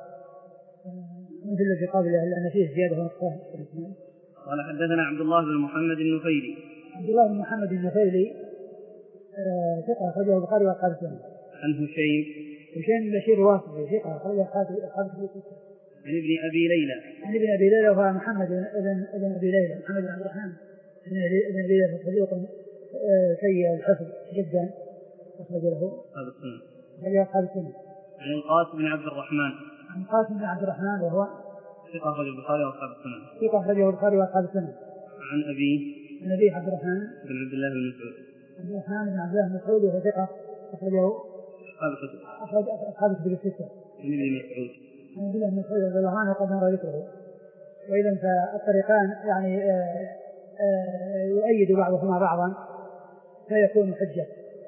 مثل الذي قبله لأن فيه زيادة ونقصان. قال حدثنا عبد الله بن محمد النفيلي. عبد الله بن محمد النفيلي ثقة أخرجه البخاري وأصحاب السنن. عن هشيم. هشيم بن بشير الواسطي ثقة أخرجه أصحاب السنن. عن ابن أبي ليلى. عن ابن أبي ليلى وهو محمد بن ابن أبي ليلى محمد بن عبد الرحمن بن أبي ليلى صديق سيء الحفظ جدا أخرج له أصحاب السنن. أخرجه أصحاب السنن. عن القاسم بن عبد الرحمن. عن القاسم بن عبد الرحمن وهو ثقة أخرجه البخاري وأصحاب السنن. ثقة أخرجه البخاري وأصحاب السنن. عن أبي. عن أبي عبد الرحمن بن عبد الله بن مسعود. عبد الرحمن بن عبد الله بن مسعود وهو ثقة أخرجه أصحاب الكتب. أخرج أصحاب الكتب الستة. عن ابن مسعود. عن عبد الله بن مسعود رضي الله عنه وقد مر ذكره. وإذا فالطريقان يعني آآ آآ يؤيد بعضهما بعضا فيكون حجة.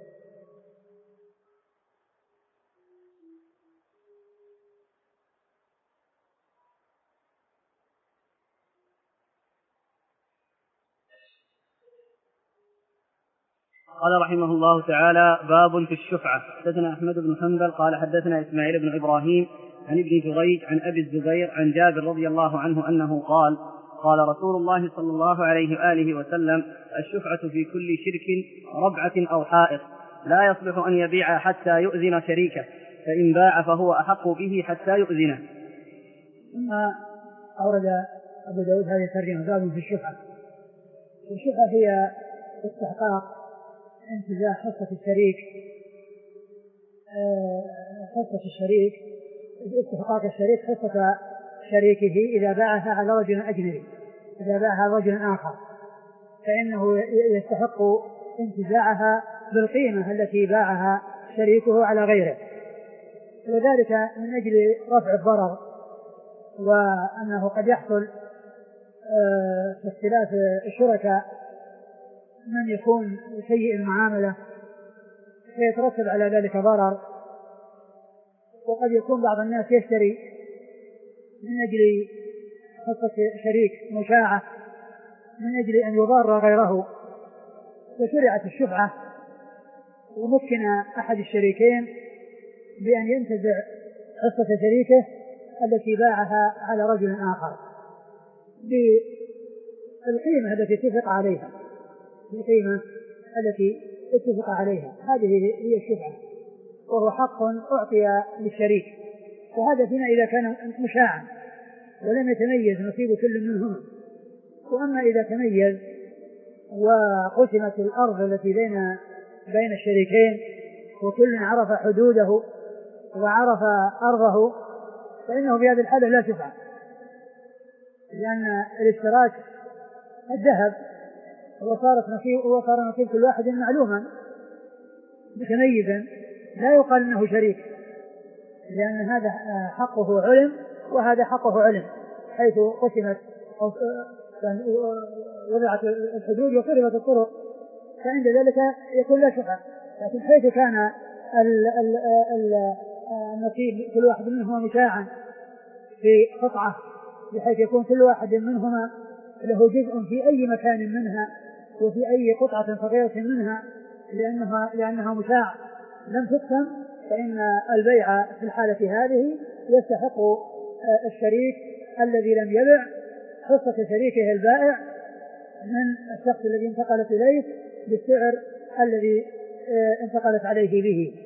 قال رحمه الله تعالى باب في الشفعة. حدثنا أحمد بن حنبل قال حدثنا إسماعيل بن إبراهيم عن ابن جريج عن أبي الزبير عن جابر رضي الله عنه أنه قال قال رسول الله صلى الله عليه وآله وسلم الشفعة في كل شرك ربعة أو حائط لا يصلح أن يبيع حتى يؤذن شريكه فإن باع فهو أحق به حتى يؤذنه. ثم أورد أبو داود هذه الترجمة باب في الشفعة. والشفعة هي استحقاق انتزاع حصة الشريك حصة الشريك استحقاق الشريك حصة شريكه إذا باعها على رجل أجنبي إذا باعها على رجل آخر فإنه يستحق انتزاعها بالقيمة التي باعها شريكه على غيره، وذلك من أجل رفع الضرر، وأنه قد يحصل في اختلاف الشركاء من يكون سيء المعاملة فيترتب على ذلك ضرر، وقد يكون بعض الناس يشتري من أجل حصة شريك مشاعة من أجل أن يضار غيره، فشرعت الشفعة ومكن أحد الشريكين بأن ينتزع حصة شريكه التي باعها على رجل آخر بالقيمة التي اتفق عليها بالقيمة التي اتفق عليها. هذه هي الشفعة، وهو حق أعطي للشريك، وهذا فيما إذا كان مشاعا ولم يتميز نصيب كل منهما. وأما إذا تميز وقسمت الأرض التي بين بين الشريكين وكل عرف حدوده وعرف أرضه، فإنه في هذه الحالة لا شفعة، لأن الاشتراك الذهب وصارت نصيب وصار نصيب كل واحد معلوما متميزا، لا يقال انه شريك، لان هذا حقه علم وهذا حقه علم، حيث قسمت او وضعت الحدود وصرفت الطرق، فعند ذلك يكون لا شفعة. لكن حيث كان النصيب كل واحد منهما مشاعا في قطعة، بحيث يكون كل واحد منهما له جزء في أي مكان منها وفي أي قطعة صغيرة منها، لأنها, لأنها مشاع لم تقسم، فإن البيع في الحالة هذه يستحق الشريك الذي لم يبع حصة شريكه البائع من الشخص الذي انتقلت إليه بالسعر الذي انتقلت عليه به.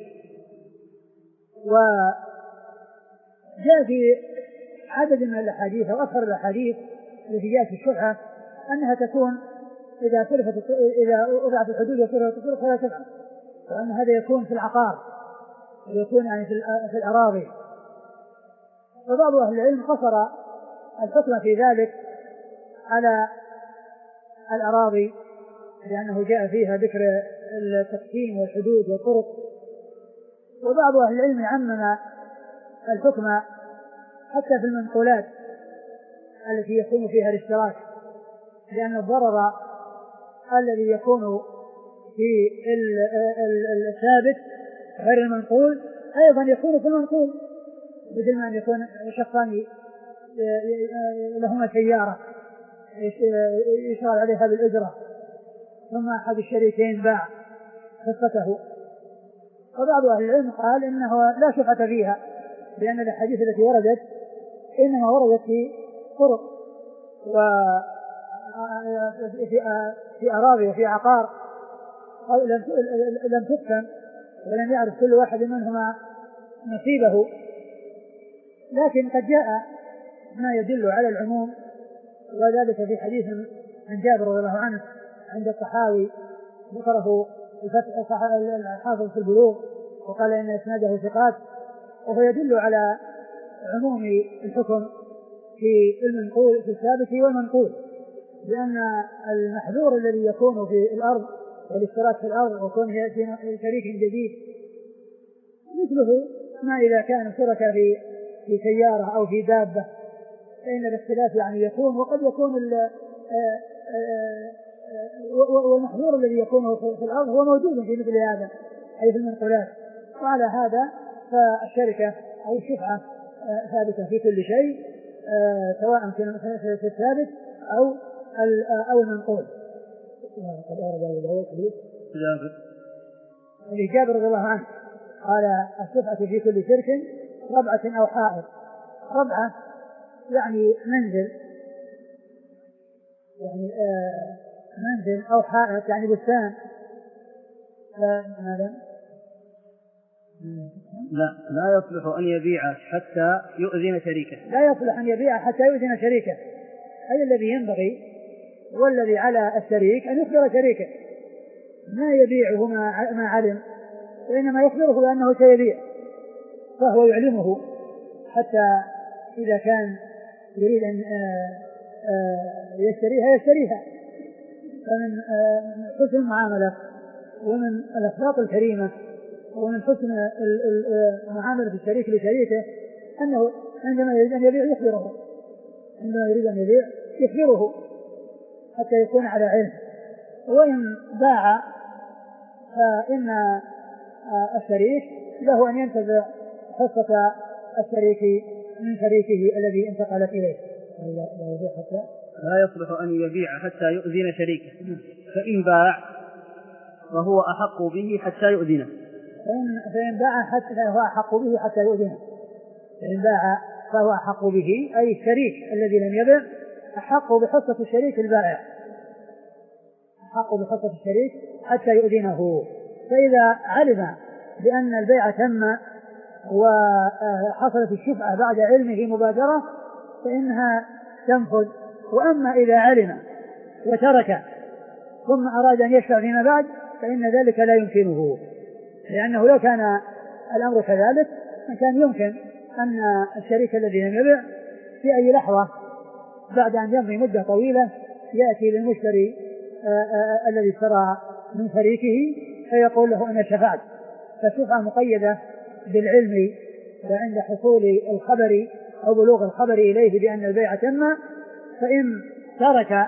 وجاء في عدد من الأحاديث أو أكثر الأحاديث التي جاءت في الشفعة أنها تكون إذا صرفت إذا وضعت الحدود وصرفت الطرق فلا شفعة، وأن هذا يكون في العقار ويكون يعني في الأراضي. وبعض أهل العلم قصر الحكم في ذلك على الأراضي، لأنه جاء فيها ذكر التقسيم والحدود والطرق. وبعض أهل العلم عمم الحكم حتى في المنقولات التي يكون فيها الاشتراك، لأن الضرر الذي يكون في الثابت غير المنقول أيضا يكون في المنقول، مثل ما أن يكون شخصان لهما سيارة يشغل عليها بالأجرة، ثم أحد الشريكين باع حصته. وبعض أهل العلم قال إنه لا شفعة فيها، لأن الأحاديث التي وردت إنما وردت في طرق وفي أراضي وفي عقار لم تقسم ولم يعرف كل واحد منهما نصيبه. لكن قد جاء ما يدل على العموم، وذلك في حديث عن جابر رضي الله عنه عند الطحاوي ذكره الحافظ في البلوغ وقال إن إسناده ثقات، وهو يدل على عموم الحكم في المنقول في الثابت والمنقول، لأن المحذور الذي يكون في الأرض والاشتراك في الأرض وكون في شريك جديد مثله ما إذا كان شرك في في سيارة أو في دابة، فإن الاختلاف يعني يكون، وقد يكون والمحذور الذي يكون في الأرض هو موجود في مثل هذا أي في المنقولات. وعلى هذا فالشركة أو الشفعة ثابتة في كل شيء، سواء في الثابت أو أو المنقول. قد أورد أبو حديث جابر رضي الله عنه قال الشفعة في كل شرك ربعة أو حائط. ربعة يعني منزل، يعني آه منزل أو حائط يعني بستان. فماذا؟ لا لا يصلح أن يبيع حتى يؤذن شريكه. لا يصلح أن يبيع حتى يؤذن شريكه، أي الذي ينبغي والذي على الشريك أن يخبر شريكه، ما يبيعه ما علم، وإنما يخبره بأنه سيبيع، فهو يعلمه حتى إذا كان يريد أن يشتريها يشتريها. فمن حسن المعاملة ومن الأخلاق الكريمة ومن حسن معاملة الشريك لشريكه أنه عندما يريد أن يبيع يخبره، عندما يريد أن يبيع يخبره حتى يكون على علم. وإن باع فإن الشريك له أن ينتزع حصة الشريك من شريكه الذي انتقلت إليه. لا يصلح أن يبيع حتى يؤذن شريكه، فإن باع فهو أحق به حتى يؤذنه. فإن, فإن باع حتى فهو أحق به حتى يؤذنه. فإن باع فهو أحق به، أي الشريك الذي لم يبع أحق بحصة الشريك البائع حق بحصة الشريك حتى يؤذنه. فإذا علم بأن البيع تم وحصلت الشفعة بعد علمه مبادرة فإنها تنفذ. وأما إذا علم وترك ثم أراد أن يشفع فيما بعد فإن ذلك لا يمكنه، لأنه لو كان الأمر كذلك كان يمكن أن الشريك الذي لم يبع في أي لحظة بعد أن يمضي مدة طويلة يأتي للمشتري الذي اشترى من شريكه فيقول له أنا شفعت. فالشفعة مقيدة بالعلم وعند حصول الخبر أو بلوغ الخبر إليه بأن البيع تم. فإن ترك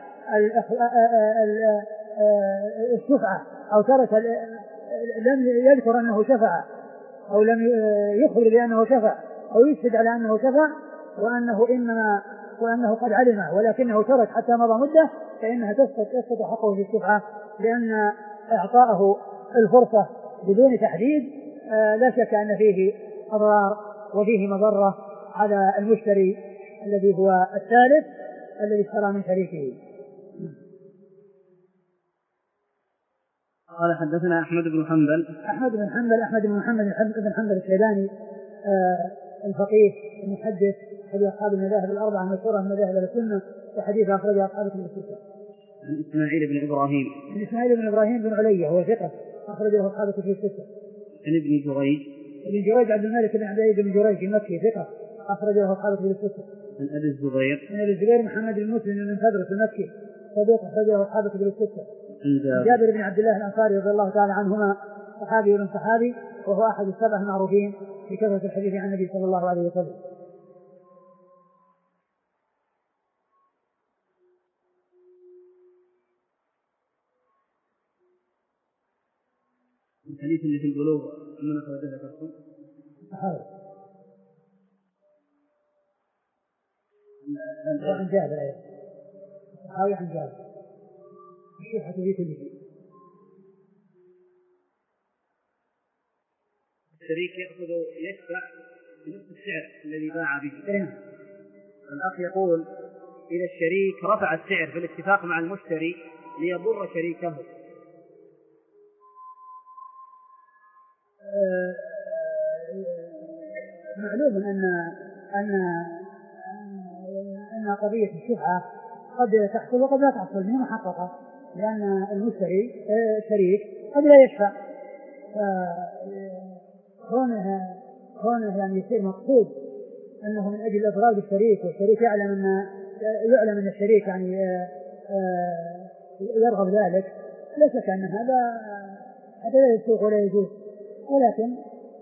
الشفعة أو ترك لم يذكر أنه شفع أو لم يخبر بأنه شفع أو يشهد على أنه شفع وأنه إنما وأنه قد علمه ولكنه ترك حتى مضى مدة فإنها تسقط تسقط حقه في الشفعة، لأن إعطاءه الفرصة بدون تحديد لا شك أن فيه أضرار وفيه مضرة على المشتري الذي هو الثالث الذي اشترى من شريكه. قال حدثنا أحمد بن حنبل أحمد بن حنبل أحمد بن محمد بن حنبل الشيباني آه الفقيه المحدث أحد أصحاب المذاهب الأربعة المشهورة من مذاهب السنة وحديث أخرج أصحاب الكتب الستة. عن إسماعيل بن إبراهيم عن إسماعيل بن إبراهيم بن علية هو ثقة أخرجه أصحاب الكتب الستة. عن ابن جريج ابن جريج عبد الملك بن عبد العزيز بن جريج المكي ثقة أخرجه أصحاب الكتب الستة. عن أبي الزبير عن أبي الزبير محمد بن مسلم بن فدرس المكي صديق أخرجه أصحاب الكتب الستة. عن جابر بن عبد الله الأنصاري رضي الله تعالى عنهما صحابي من صحابي وهو أحد السبع المعروفين بكثرة الحديث عن النبي صلى الله عليه وسلم. الحديث اللي في البلوغ من أخرجه ذكرتم؟ أحاول عن جابر أيضا أحاول عن جابر الشفعة في كل شيء. الشريك يأخذ يشفع بنفس السعر الذي باع به. إيه؟ الأخ يقول إذا الشريك رفع السعر في الاتفاق مع المشتري ليضر شريكه. آه معلوم أن أن أن قضية الشفعة قد تحصل وقد لا تحصل هي محققة، لأن المشتري الشريك قد لا يشفع كونه كونه يعني يصير مقصود أنه من أجل إضرار بالشريك والشريك يعلم أن يعلم أن الشريك يعني يرغب ذلك، لا شك أن هذا هذا لا يسوق ولا يجوز، ولكن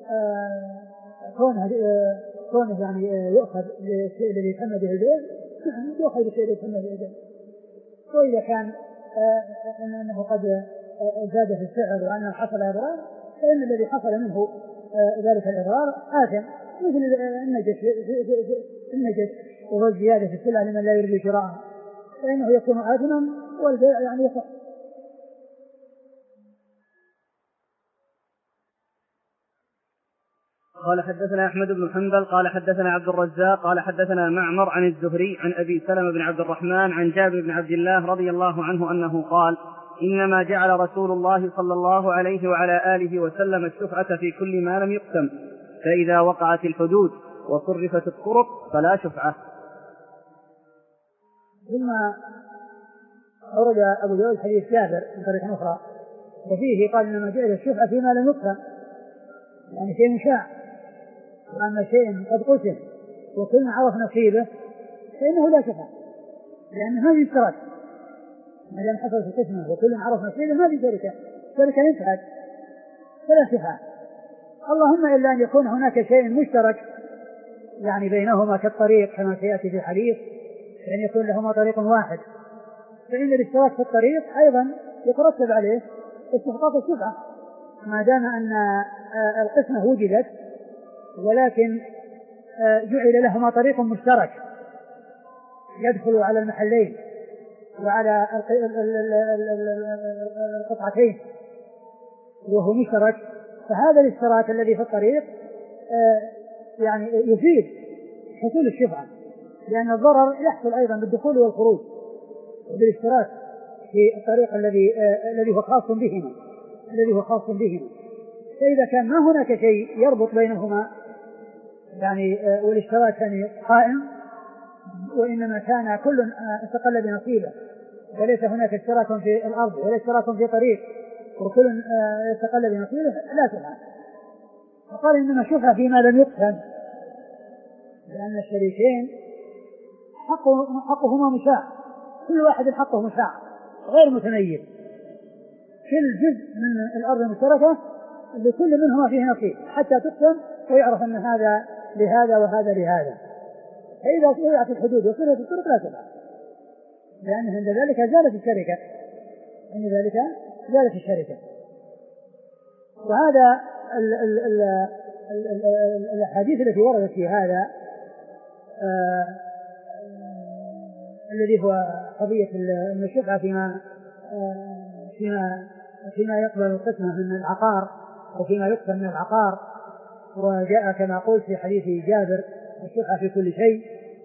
كونه كونه يعني يؤخذ بالشيء الذي يسمى به البيع يعني يؤخذ بالشيء الذي يسمى به البيع. وإذا كان أنه قد زاد في السعر وأنه حصل إضرار فإن الذي حصل منه ذلك الإضرار آثم، مثل النجش النجش وهو الزيادة في السلع لمن لا يريد شراءها فإنه يكون آثما والبيع يعني يصح. قال حدثنا أحمد بن حنبل قال حدثنا عبد الرزاق قال حدثنا معمر عن الزهري عن أبي سلمة بن عبد الرحمن عن جابر بن عبد الله رضي الله عنه أنه قال إنما جعل رسول الله صلى الله عليه وعلى آله وسلم الشفعة في كل ما لم يقسم، فإذا وقعت الحدود وصرفت الطرق فلا شفعة. ثم أورد أبو داود حديث جابر من طريق أخرى وفيه قال إنما جعل الشفعة فيما لم يقسم، يعني شيء مشاع، وأما شيء قد قسم وكل عرف نصيبه فإنه لا شفعة، لأن هذه اشتراك ما دام حصل في قسمه وكل عرف نصيبه ما في شركة شركة ينفعل فلا شفعة، اللهم إلا أن يكون هناك شيء مشترك يعني بينهما كالطريق كما سيأتي في الحديث، فإن يكون لهما طريق واحد فإن الاشتراك في الطريق أيضا يترتب عليه استحقاق الشفعة ما دام أن القسمة وجدت ولكن جعل لهما طريق مشترك يدخل على المحلين وعلى القطعتين وهو مشترك، فهذا الاشتراك الذي في الطريق يعني يفيد حصول الشفعة، لأن الضرر يحصل أيضا بالدخول والخروج وبالاشتراك في الطريق الذي الذي هو خاص بهما الذي هو خاص بهما. فإذا كان ما هناك شيء يربط بينهما يعني والاشتراك كان قائم، وإنما كان كل استقل بنصيبه وليس هناك اشتراك في الأرض ولا اشتراك في طريق وكل استقل بنصيبه لا تفعل. فقال إنما شفع فيما لم يقسم، لأن الشريكين حقه حقهما مشاع، كل واحد حقه مشاع غير متميز، كل جزء من الأرض المشتركة لكل منهما فيه نصيب حتى تقسم ويعرف أن هذا لهذا وهذا لهذا. فإذا وقعت الحدود وصلت الطرق لا تفعل، لأن عند ذلك زالت الشركة عند ذلك زالت الشركة. وهذا ال ال ال ال ال ال الأحاديث التي وردت في هذا آه الذي هو قضية الشفعة فيما آه فيما فيما يقبل القسمة من العقار وفيما يقسم من العقار، وجاء كما قلت في حديث جابر الشفعة في كل شيء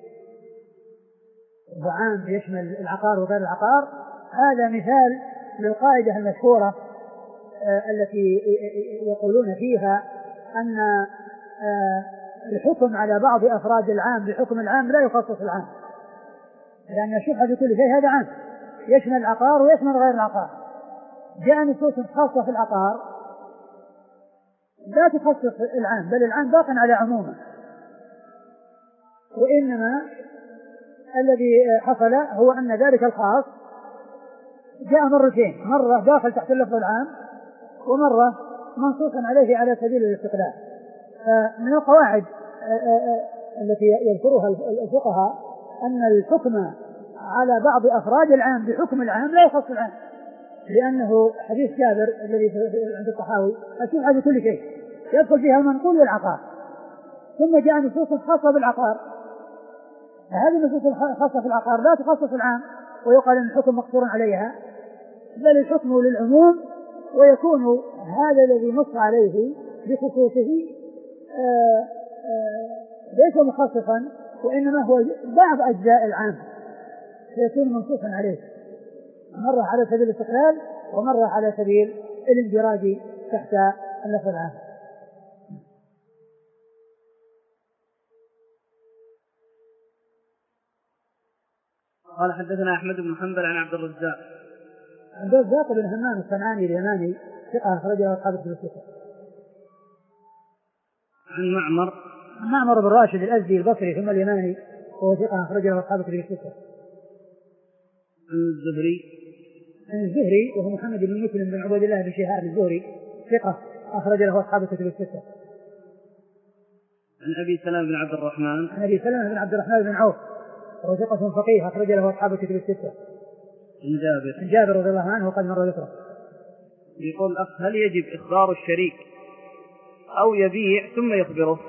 وعام يشمل العقار وغير العقار. هذا مثال للقاعدة المشهورة آه التي يقولون فيها أن آه الحكم على بعض أفراد العام بحكم العام لا يخصص العام، لأن الشفعة في كل شيء هذا عام يشمل العقار ويشمل غير العقار. جاء نصوص خاصة في العقار لا تخصص العام، بل العام باق على عمومه، وإنما الذي حصل هو أن ذلك الخاص جاء مرتين، مرة داخل تحت اللفظ العام ومرة منصوصا عليه على سبيل الاستقلال. من القواعد التي يذكرها الفقهاء أن الحكم على بعض أفراد العام بحكم العام لا يخص العام، لأنه حديث جابر الذي عند الطحاوي الشفعة بكل شيء يدخل فيها المنقول والعقار، ثم جاء نصوص خاصة بالعقار، هذه النصوص الخاصة في العقار لا تخصص العام ويقال أن الحكم مقصور عليها، بل الحكم للعموم، ويكون هذا الذي نص عليه بخصوصه آآ آآ ليس مخصصا وإنما هو بعض أجزاء العام فيكون منصوصا عليه، مرة على سبيل الاستقلال ومرة على سبيل الاندراج تحت اللفظ العام. قال حدثنا أحمد بن حنبل عن عبد الرزاق عبد الرزاق بن همام الصنعاني اليماني ثقة أخرجه أصحاب الكتب الستة. عن معمر معمر بن راشد الأزدي البصري ثم اليماني وهو ثقة أخرجه أصحاب الكتب الستة. عن الزهري عن الزهري وهو محمد بن مسلم بن عبد الله بن شهاب الزهري ثقة أخرج له أصحاب الكتب الستة. عن أبي سلمة بن عبد الرحمن عن أبي سلمة بن عبد الرحمن بن عوف وهو ثقة فقيه أخرج له أصحاب الكتب الستة. عن جابر عن جابر رضي الله عنه وقد مر ذكره. يقول الأخ هل يجب إخبار الشريك أو يبيع ثم يخبره؟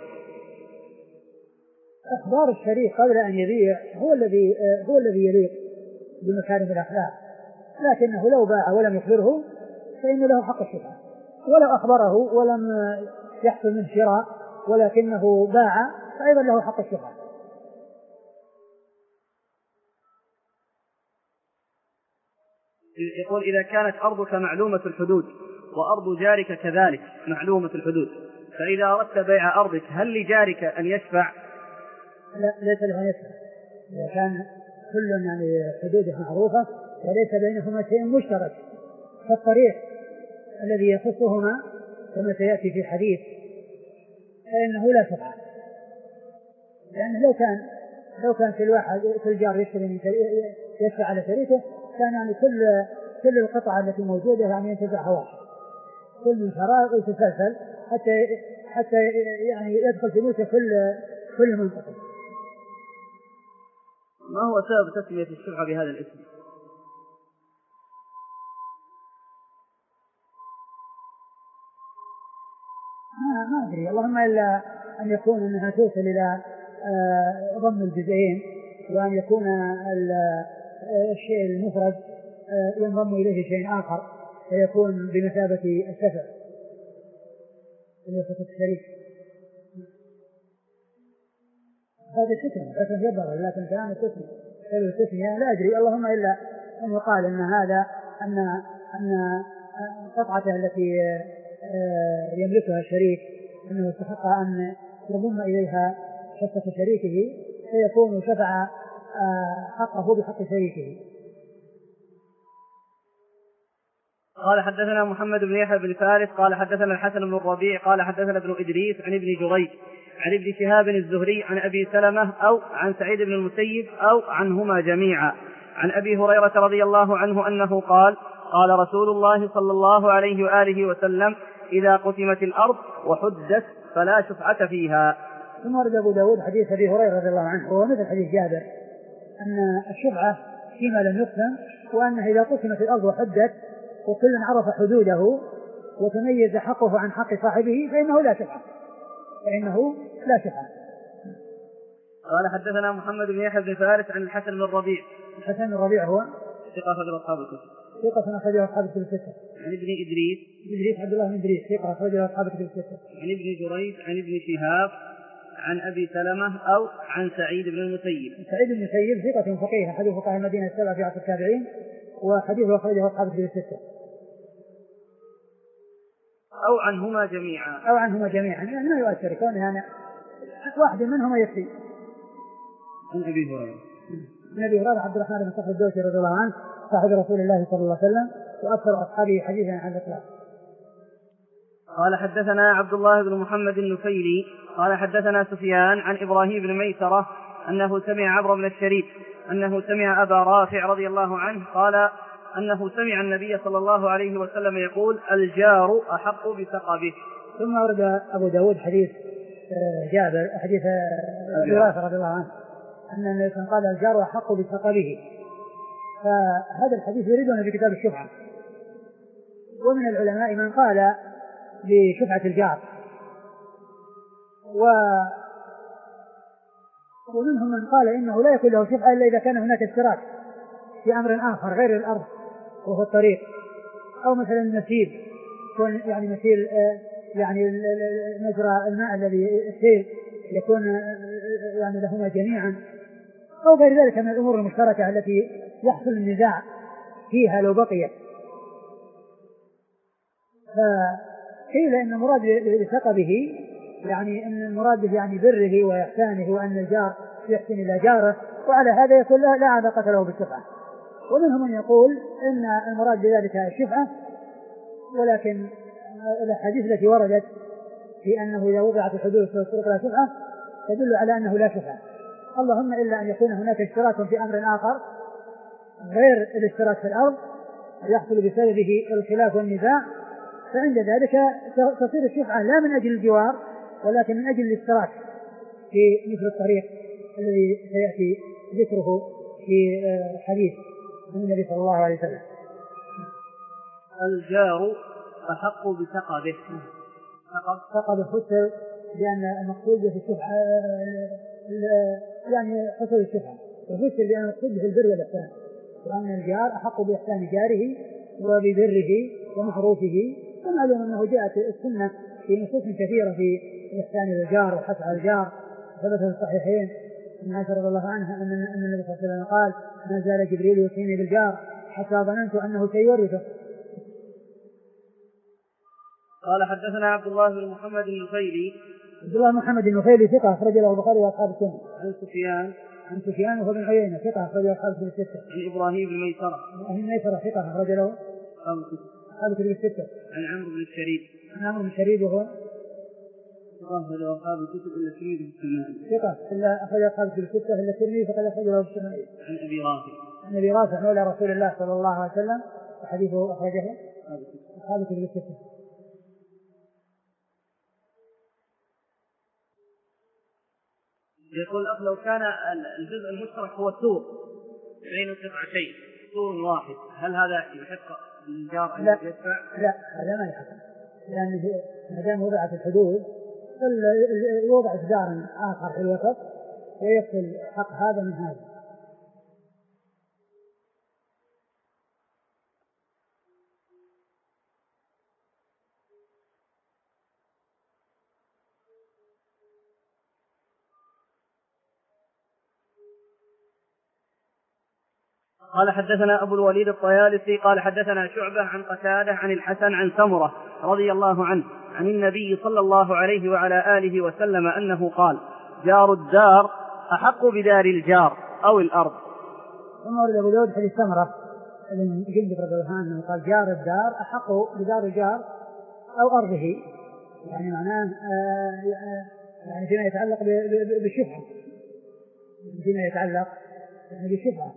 إخبار الشريك قبل أن يبيع هو الذي هو الذي يليق بمكارم الأخلاق، لكنه لو باع ولم يخبره فإن له حق الشفعة، ولو أخبره ولم يحصل من شراء ولكنه باع فأيضا له حق الشفعة. يقول إذا كانت أرضك معلومة الحدود وأرض جارك كذلك معلومة الحدود، فإذا أردت بيع أرضك هل لجارك أن يشفع؟ لا، ليس له أن يشفع، إذا كان كل يعني حدوده معروفة وليس بينهما شيء مشترك فالطريق الذي يخصهما كما سيأتي في الحديث فإنه لا شفع، لأنه لو كان لو كان في الواحد كل جار يشتري يشفع على شريكه كان يعني كل كل القطعة التي موجودة يعني ينتزعها واحد، كل من شراء يتسلسل حتى حتى يعني يدخل في ملك كل كل منطقة. ما هو سبب تسمية الشفعة بهذا الاسم؟ ما ما أدري، اللهم إلا أن يكون أنها توصل إلى ضم الجزئين، وأن يكون الشيء المفرد ينضم إليه شيء آخر فيكون بمثابة الشفع اللي يخص الشريك. هذا الشتم لكن يضر، لكن كلام التسمية التسمية لا أدري، اللهم إلا أن يقال أن هذا أن أن قطعته التي يملكها الشريك أنه يستحق أن يضم إليها حصة شريكه فيكون شفع حقه بحق شريكه. قال حدثنا محمد بن يحيى بن فارس قال حدثنا الحسن بن الربيع قال حدثنا ابن إدريس عن ابن جريج عن ابن شهاب الزهري عن أبي سلمة أو عن سعيد بن المسيب أو عنهما جميعا عن أبي هريرة رضي الله عنه أنه قال قال رسول الله صلى الله عليه وآله وسلم إذا قسمت الأرض وحدت فلا شفعة فيها. ثم ورد أبو داود حديث أبي هريرة رضي الله عنه وهو مثل حديث جابر أن الشفعة فيما لم يقسم وأنه إذا قسمت الأرض وحدت وكل عرف حدوده وتميز حقه عن حق صاحبه فإنه لا شفعة فإنه لا شفعة. قال حدثنا محمد بن يحيى بن فارس عن الحسن بن الربيع. الحسن بن الربيع هو ثقة أخرجه أصحاب الكتب. ثقة أخرجه أصحاب الكتب الستة. عن ابن إدريس. إدريس عبد الله بن إدريس ثقة أخرجه أصحاب الكتب الستة. عن ابن جريج عن ابن شهاب عن أبي سلمة أو عن سعيد بن المسيب. سعيد بن المسيب ثقة فقيه أحد فقهاء المدينة السبعة في عصر التابعين وحديثه أخرجه أصحاب الكتب الستة. أو عنهما جميعا. أو عنهما جميعا يعني ما يؤثر كون يعني واحد منهما يكفي. عن أبي هريرة. عن أبي هريرة عبد الرحمن بن صخر الدوسي رضي الله عنه صاحب رسول الله صلى الله عليه وسلم وأكثر أصحابه حديثا عن الإطلاق. قال حدثنا عبد الله بن محمد النفيلي قال حدثنا سفيان عن إبراهيم بن ميسرة أنه سمع عمرو بن الشريف أنه سمع أبا رافع رضي الله عنه قال أنه سمع النبي صلى الله عليه وسلم يقول الجار أحق بثقبه. ثم ورد أبو داود حديث جابر حديث أبي رافع رضي الله عنه أن النبي قال الجار أحق بثقبه. فهذا الحديث يريدون في كتاب الشفعة ومن العلماء من قال بشفعة الجار و ومنهم من قال إنه لا يكون له شفعة إلا إذا كان هناك اشتراك في أمر آخر غير الأرض وهو الطريق أو مثلا المسيل يكون يعني مسيل يعني مجرى الماء الذي السيل يكون يعني لهما جميعا أو غير ذلك من الأمور المشتركة التي يحصل النزاع فيها لو بقيت. فقيل إن المراد بثقبه يعني أن المراد به يعني بره وإحسانه وأن الجار يحسن إلى جاره وعلى هذا يكون لا علاقة له بالشفعة. ومنهم من يقول إن المراد بذلك الشفعة ولكن الأحاديث التي وردت في أنه إذا وضعت الحدود فالطرق لا شفعة تدل على أنه لا شفعة اللهم إلا أن يكون هناك اشتراك في أمر آخر غير الاشتراك في الأرض يحصل بسببه الخلاف والنزاع فعند ذلك تصير الشفعة لا من أجل الجوار ولكن من أجل الاشتراك في مثل الطريق الذي سيأتي ذكره في حديث عن النبي صلى الله عليه وسلم. الجار أحق بثقبه. ثقبه فسر لأن المقصود به الشفعة يعني حصول الشفعة وفسر لأن المقصود به البر والإحسان وأن الجار أحق بإحسان جاره وببره ومعروفه ومعلوم أنه جاءت السنة في نصوص كثيرة في إحسان الجار وحث على الجار ثبت في الصحيحين من عائشة رضي الله عنها أن النبي صلى الله عليه وسلم قال ما زال جبريل يوصيني بالجار حتى ظننت أنه سيورثه. قال حدثنا عبد الله بن محمد النفيلي. عبد الله محمد النفيلي ثقة أخرج له البخاري وأصحاب السنة. عن سفيان. عن سفيان وهو بن عيينة ثقة أخرج له أصحاب الستة. عن إبراهيم بن ميسرة. إبراهيم بن ميسرة ثقة أخرج له أصحاب الكتب الستة. عن عمرو بن الشريد. عن عمرو بن الشريد وهو أخرج له أصحاب الكتب إلا الترمذي في السماء. ثقة إلا أخرج أصحاب الكتب الستة إلا الترمذي فقد أخرج له في السماء. عن أبي رافع. عن أبي رافع مولى رسول الله صلى الله عليه وسلم وحديثه أخرجه أصحاب الكتب الستة. يقول الأخ لو كان الجزء المشترك هو السور بين القطعتين سور واحد هل هذا يحق للجار أن يدفع؟ لا هذا ما يحق لأن ما دام وضعت الحدود يوضع جدار آخر في الوسط ويفصل حق هذا من هذا. قال حدثنا أبو الوليد الطيالسي قال حدثنا شعبة عن قتادة عن الحسن عن سمرة رضي الله عنه عن النبي صلى الله عليه وعلى آله وسلم أنه قال جار الدار أحق بدار الجار أو الأرض. ثم ورد أبو داود حديث سمرة بن جندب رضي الله عنه قال جار الدار أحق بدار الجار أو أرضه، يعني معناه يعني فيما يتعلق بالشفعة، فيما يتعلق بالشفعة.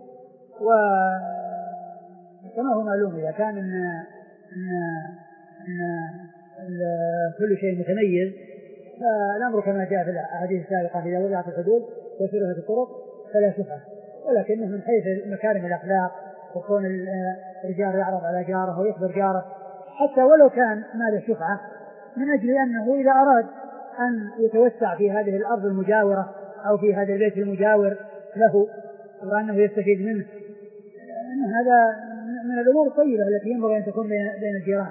وكما هو معلوم إذا كان إن, إن, إن كل شيء متميز فالأمر كما جاء في الأحاديث السابقة إذا وضعت الحدود وسرها الطرق فلا شفعة، ولكنه من حيث مكارم الأخلاق وكون الرجال يعرض على جاره ويخبر جاره حتى ولو كان مال الشفعة من أجل أنه إذا أراد أن يتوسع في هذه الأرض المجاورة أو في هذا البيت المجاور له وأنه يستفيد منه، أن هذا من الأمور الطيبة التي ينبغي أن تكون بين الجيران.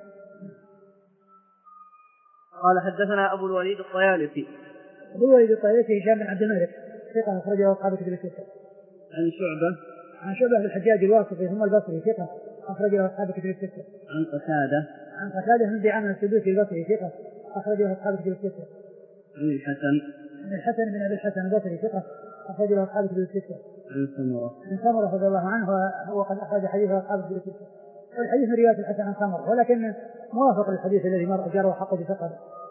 قال حدثنا أبو الوليد الطيالسي أبو الوليد الطيالسي هشام بن عبد الملك ثقة أخرجه أصحاب كتب الستة. عن شعبة عن شعبة بن الحجاج الواسطي ثم البصري ثقة أخرجه أصحاب كتب الستة. عن قتادة عن قتادة بن دعامة السدوسي البصري ثقة أخرجه أصحاب كتب الستة. عن الحسن عن الحسن بن أبي الحسن البصري ثقة أخرجه أصحاب كتب الستة. عن سمرة عن سمرة رضي الله عنه وقد أخرج حديثه أصحاب كتب الستة. والحديث من رواية الحسن عن سمرة ولكن موافق للحديث الذي مر جاره حقه بثقة.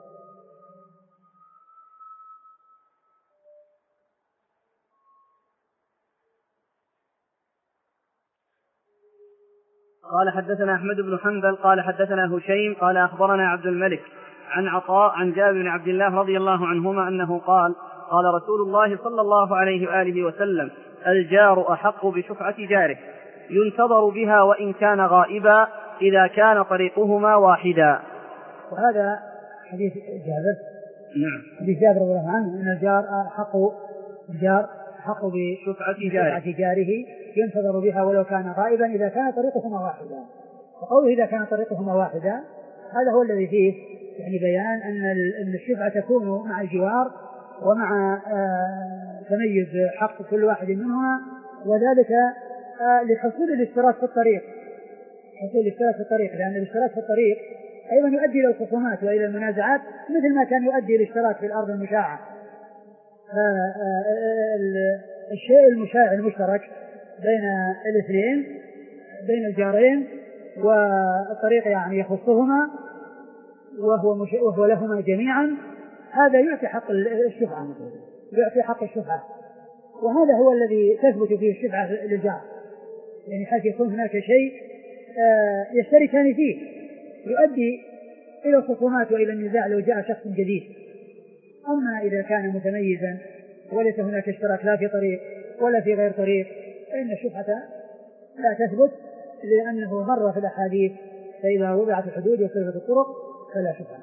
قال حدثنا أحمد بن حنبل قال حدثنا هشيم قال أخبرنا عبد الملك عن عطاء عن جابر بن عبد الله رضي الله عنهما أنه قال قال رسول الله صلى الله عليه وآله وسلم الجار أحق بشفعة جاره ينتظر بها وإن كان غائبا إذا كان طريقهما واحدا. وهذا حديث جابر. نعم. حديث جابر رضي الله عنه أن الجار أحق الجار أحق بشفعة جاره. جاره ينتظر بها ولو كان غائبا إذا كان طريقهما واحدا. وقوله إذا كان طريقهما واحدا هذا هو الذي فيه يعني بيان أن الشفعة تكون مع الجوار ومع آه تميز حق كل واحد منهما، وذلك آه لحصول الاشتراك في الطريق، حصول الاشتراك في الطريق، لأن الاشتراك في الطريق أيضا يؤدي إلى الخصومات وإلى المنازعات مثل ما كان يؤدي الاشتراك في الأرض المشاعة. الشيء المشاع المشترك بين الاثنين بين الجارين والطريق يعني يخصهما وهو, مش... وهو لهما جميعا، هذا يعطي حق الشفعة، يعطي حق الشفعة، وهذا هو الذي تثبت فيه الشفعة للجار، يعني حيث يكون هناك شيء يشتركان فيه يؤدي إلى الخصومات وإلى النزاع لو جاء شخص جديد. أما إذا كان متميزا وليس هناك اشتراك لا في طريق ولا في غير طريق فإن الشفعة لا تثبت، لأنه مر في الأحاديث فإذا وضعت الحدود وصرفت الطرق فلا شفعة.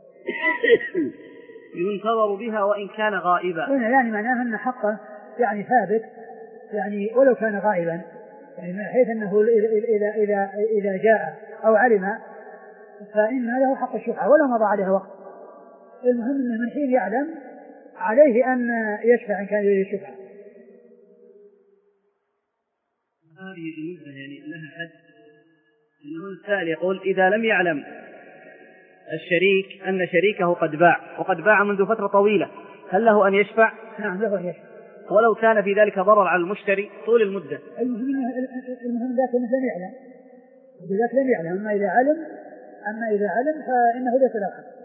ينتظر بها وإن كان غائبا، يعني معناه أن حقه يعني ثابت يعني ولو كان غائبا، يعني من حيث أنه إذا, إذا, إذا جاء أو علم فإن له حق الشفعة ولو مضى عليها وقت. المهم أنه من حين يعلم عليه أن يشفع إن كان يريد الشفعة. هذه المدة يعني لها حد، إنه السائل يقول إذا لم يعلم الشريك أن شريكه قد باع وقد باع منذ فترة طويلة هل له أن يشفع؟ نعم له أن يشفع ولو كان في ذلك ضرر على المشتري طول المدة. المهم المهم ذاك أنه لم يعلم، وذاك لم يعلم. أما إذا علم أما إذا علم فإنه ليس له حق.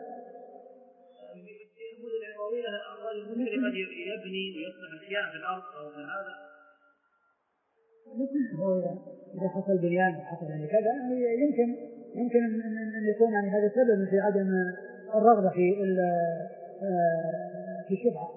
المشتري قد يبني ويصلح أشياء في الأرض أو في هذا، هو إذا حصل بنيان حصل يعني كذا يمكن يمكن أن يكون يعني هذا سبب في عدم الرغبة في في الشفعة.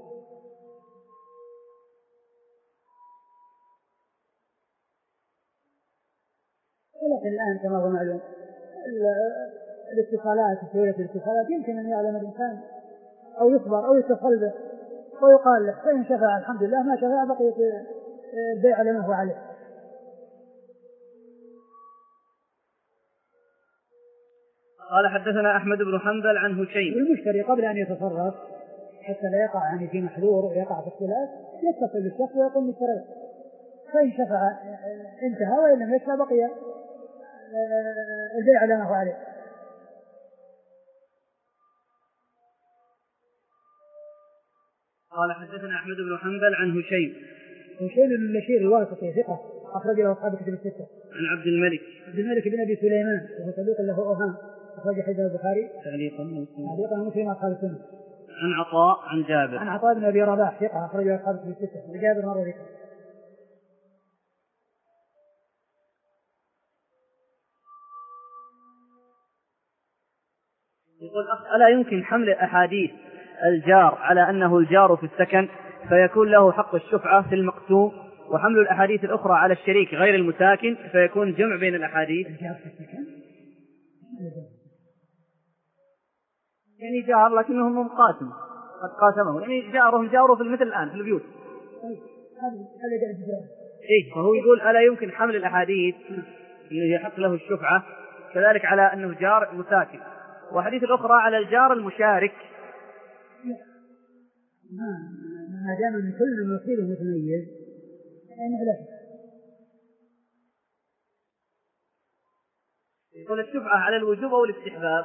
ولكن الآن كما هو معلوم الاتصالات سهولة الاتصالات يمكن أن يعلم الإنسان أو يخبر أو يتصل به ويقال له فإن شفع الحمد لله، ما شفع بقيت البيع على ما هو عليه. قال حدثنا أحمد بن حنبل عن هشيم. المشتري قبل أن يتصرف حتى لا يقع يعني في محذور ويقع في اختلاف يتصل بالشخص ويقول اشتريت، فإن شفع انتهى، وإن لم يشفع بقي البيع على ما هو عليه. قال حدثنا أحمد بن حنبل عن هشيم هشيم بن بشير الواسطي ثقة أخرج له أصحاب الكتب الستة. عن عبد الملك عبد الملك بن أبي سليمان وهو صديق له أوهام أخرج حديث البخاري تعليقا ومسلم أصحاب السنة. عن عطاء عن جابر عن عطاء بن أبي رباح ثقة أخرج له أصحاب الكتب الستة. وجابر مرة ذكر. يقول ألا يمكن حمل أحاديث الجار على أنه الجار في السكن فيكون له حق الشفعة في المقسوم، وحمل الأحاديث الأخرى على الشريك غير المساكن فيكون جمع بين الأحاديث؟ يعني جار لكنهم مقاسم قد قاسمه، يعني جارهم جاره في المثل الآن في البيوت. إيه، فهو يقول ألا يمكن حمل الأحاديث اللي يحق له الشفعة كذلك على أنه جار مساكن، وحديث الأخرى على الجار المشارك. ما دام من كل مصير متميز يعني لا. يقول الشفعة على الوجوب أو الاستحباب؟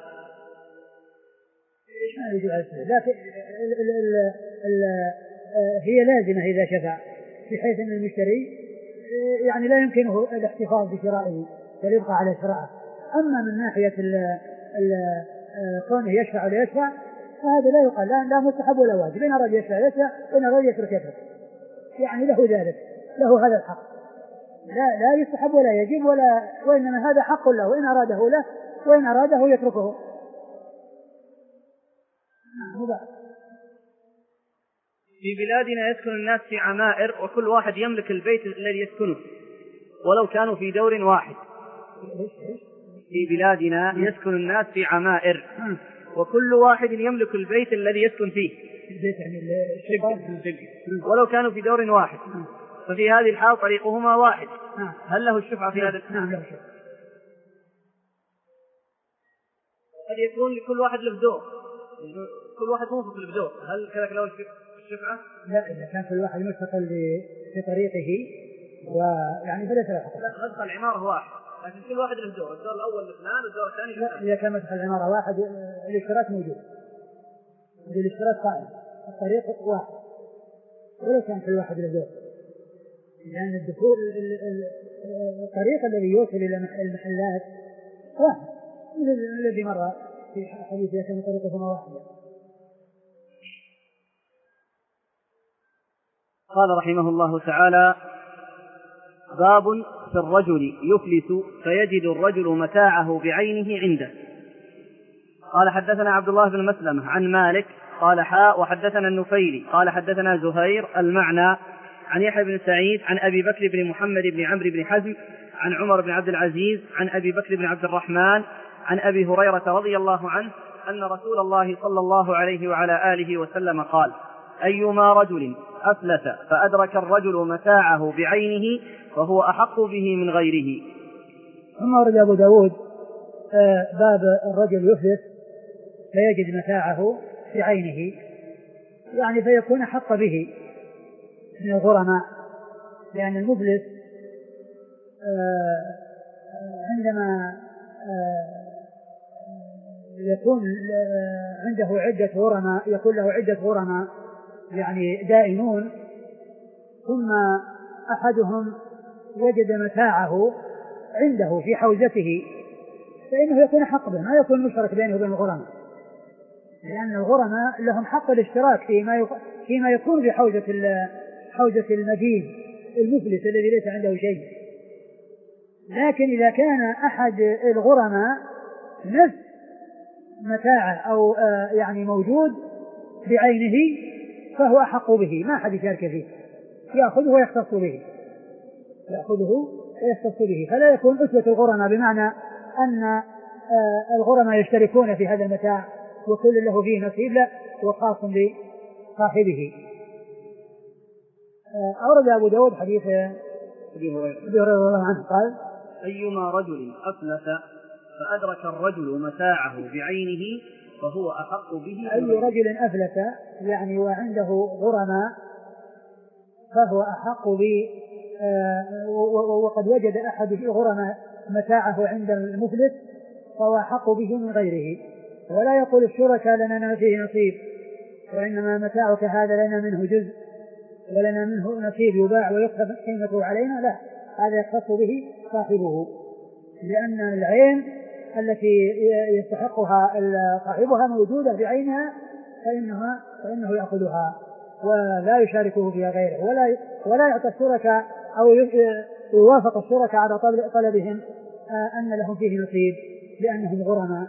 إيش ما يجوز على الاستحباب، لكن ال ال ال ال هي لازمة إذا شفع، بحيث أن المشتري يعني لا يمكنه الاحتفاظ بشرائه فليبقى على شرائه. أما من ناحية ال ال كونه يشفع ولا يشفع فهذا لا يقال لا, لا مستحب ولا واجب، إن أراد يشفع يشفع، إن أراد يترك يترك، يعني له ذلك، له هذا الحق، لا لا يستحب ولا يجب ولا، وإنما هذا حق له، وإن أراده له وإن أراده يتركه. في بلادنا يسكن الناس في عمائر وكل واحد يملك البيت الذي يسكنه ولو كانوا في دور واحد. في بلادنا يسكن الناس في عمائر وكل واحد يملك البيت الذي يسكن فيه ولو كانوا في دور واحد، ففي هذه الحال طريقهما واحد، هل له الشفعة في هذا؟ نعم له الشفعة. قد يكون لكل واحد له دور، كل واحد موفق له بدور، هل كذلك له الشفعة؟ لا، إذا كان كل واحد مستقل في طريقه ويعني فليس له حق. لا، مدخل العمارة واحد لكن كل واحد له دور، الدور الأول لفلان والدور الثاني لفلان. إذا كان مدخل العمارة واحد الاشتراك موجود، الاشتراك قائم، الطريق واحد ولو كان كل واحد له دور، لأن الدخول الطريق الذي يوصل إلى المحلات واحد الذي مر في حديث كان طريقهما واحدة. قال رحمه الله تعالى: باب في الرجل يفلس فيجد الرجل متاعه بعينه عنده. قال حدثنا عبد الله بن مسلمة عن مالك قال حاء وحدثنا النفيلي قال حدثنا زهير المعنى عن يحيى بن سعيد عن أبي بكر بن محمد بن عمرو بن حزم عن عمر بن عبد العزيز عن أبي بكر بن عبد الرحمن عن أبي هريرة رضي الله عنه أن رسول الله صلى الله عليه وعلى آله وسلم قال: أيما رجل أفلس فأدرك الرجل متاعه بعينه فهو أحق به من غيره. ثم ورد أبو داود باب الرجل يفلس فيجد متاعه بعينه، يعني فيكون أحق به من الغرماء، لأن المفلس عندما يكون عنده عدة غرماء يكون له عدة غرماء يعني دائنون، ثم أحدهم وجد متاعه عنده في حوزته فإنه يكون حق به، ما يكون مشترك بينه وبين الغرماء، لأن الغرماء لهم حق الاشتراك فيما فيما يكون في حوزة حوزة المدين المفلس الذي ليس عنده شيء. لكن إذا كان أحد الغرماء نفس متاعه أو يعني موجود بعينه فهو أحق به، ما أحد يشارك فيه، يأخذه ويختص به يأخذه ويختص به فلا يكون أسوة الغرماء، بمعنى أن الغرماء يشتركون في هذا المتاع وكل له فيه نصيب، لا، وخاص بصاحبه. أورد أبو داود حديث أبي هريرة رضي الله عنه قال: أيما رجل أفلس فأدرك الرجل متاعه بعينه فهو أحق به. أي رجل أفلس يعني وعنده غرماء فهو أحق وقد وجد أحد الغرماء متاعه عند المفلس فهو أحق به من غيره. ولا يقول الشركاء لنا فيه نصيب، وإنما متاعك هذا لنا منه جزء ولنا منه نصيب يباع ويكتب قيمته علينا، لا، هذا يختص به صاحبه، لأن العين التي يستحقها صاحبها موجودة بعينها فإنها فإنه يأخذها ولا يشاركه فيها غيره، ولا ولا يعطى الشركاء أو يوافق الشركاء على طلبهم أن لهم فيه نصيب لأنهم غرماء.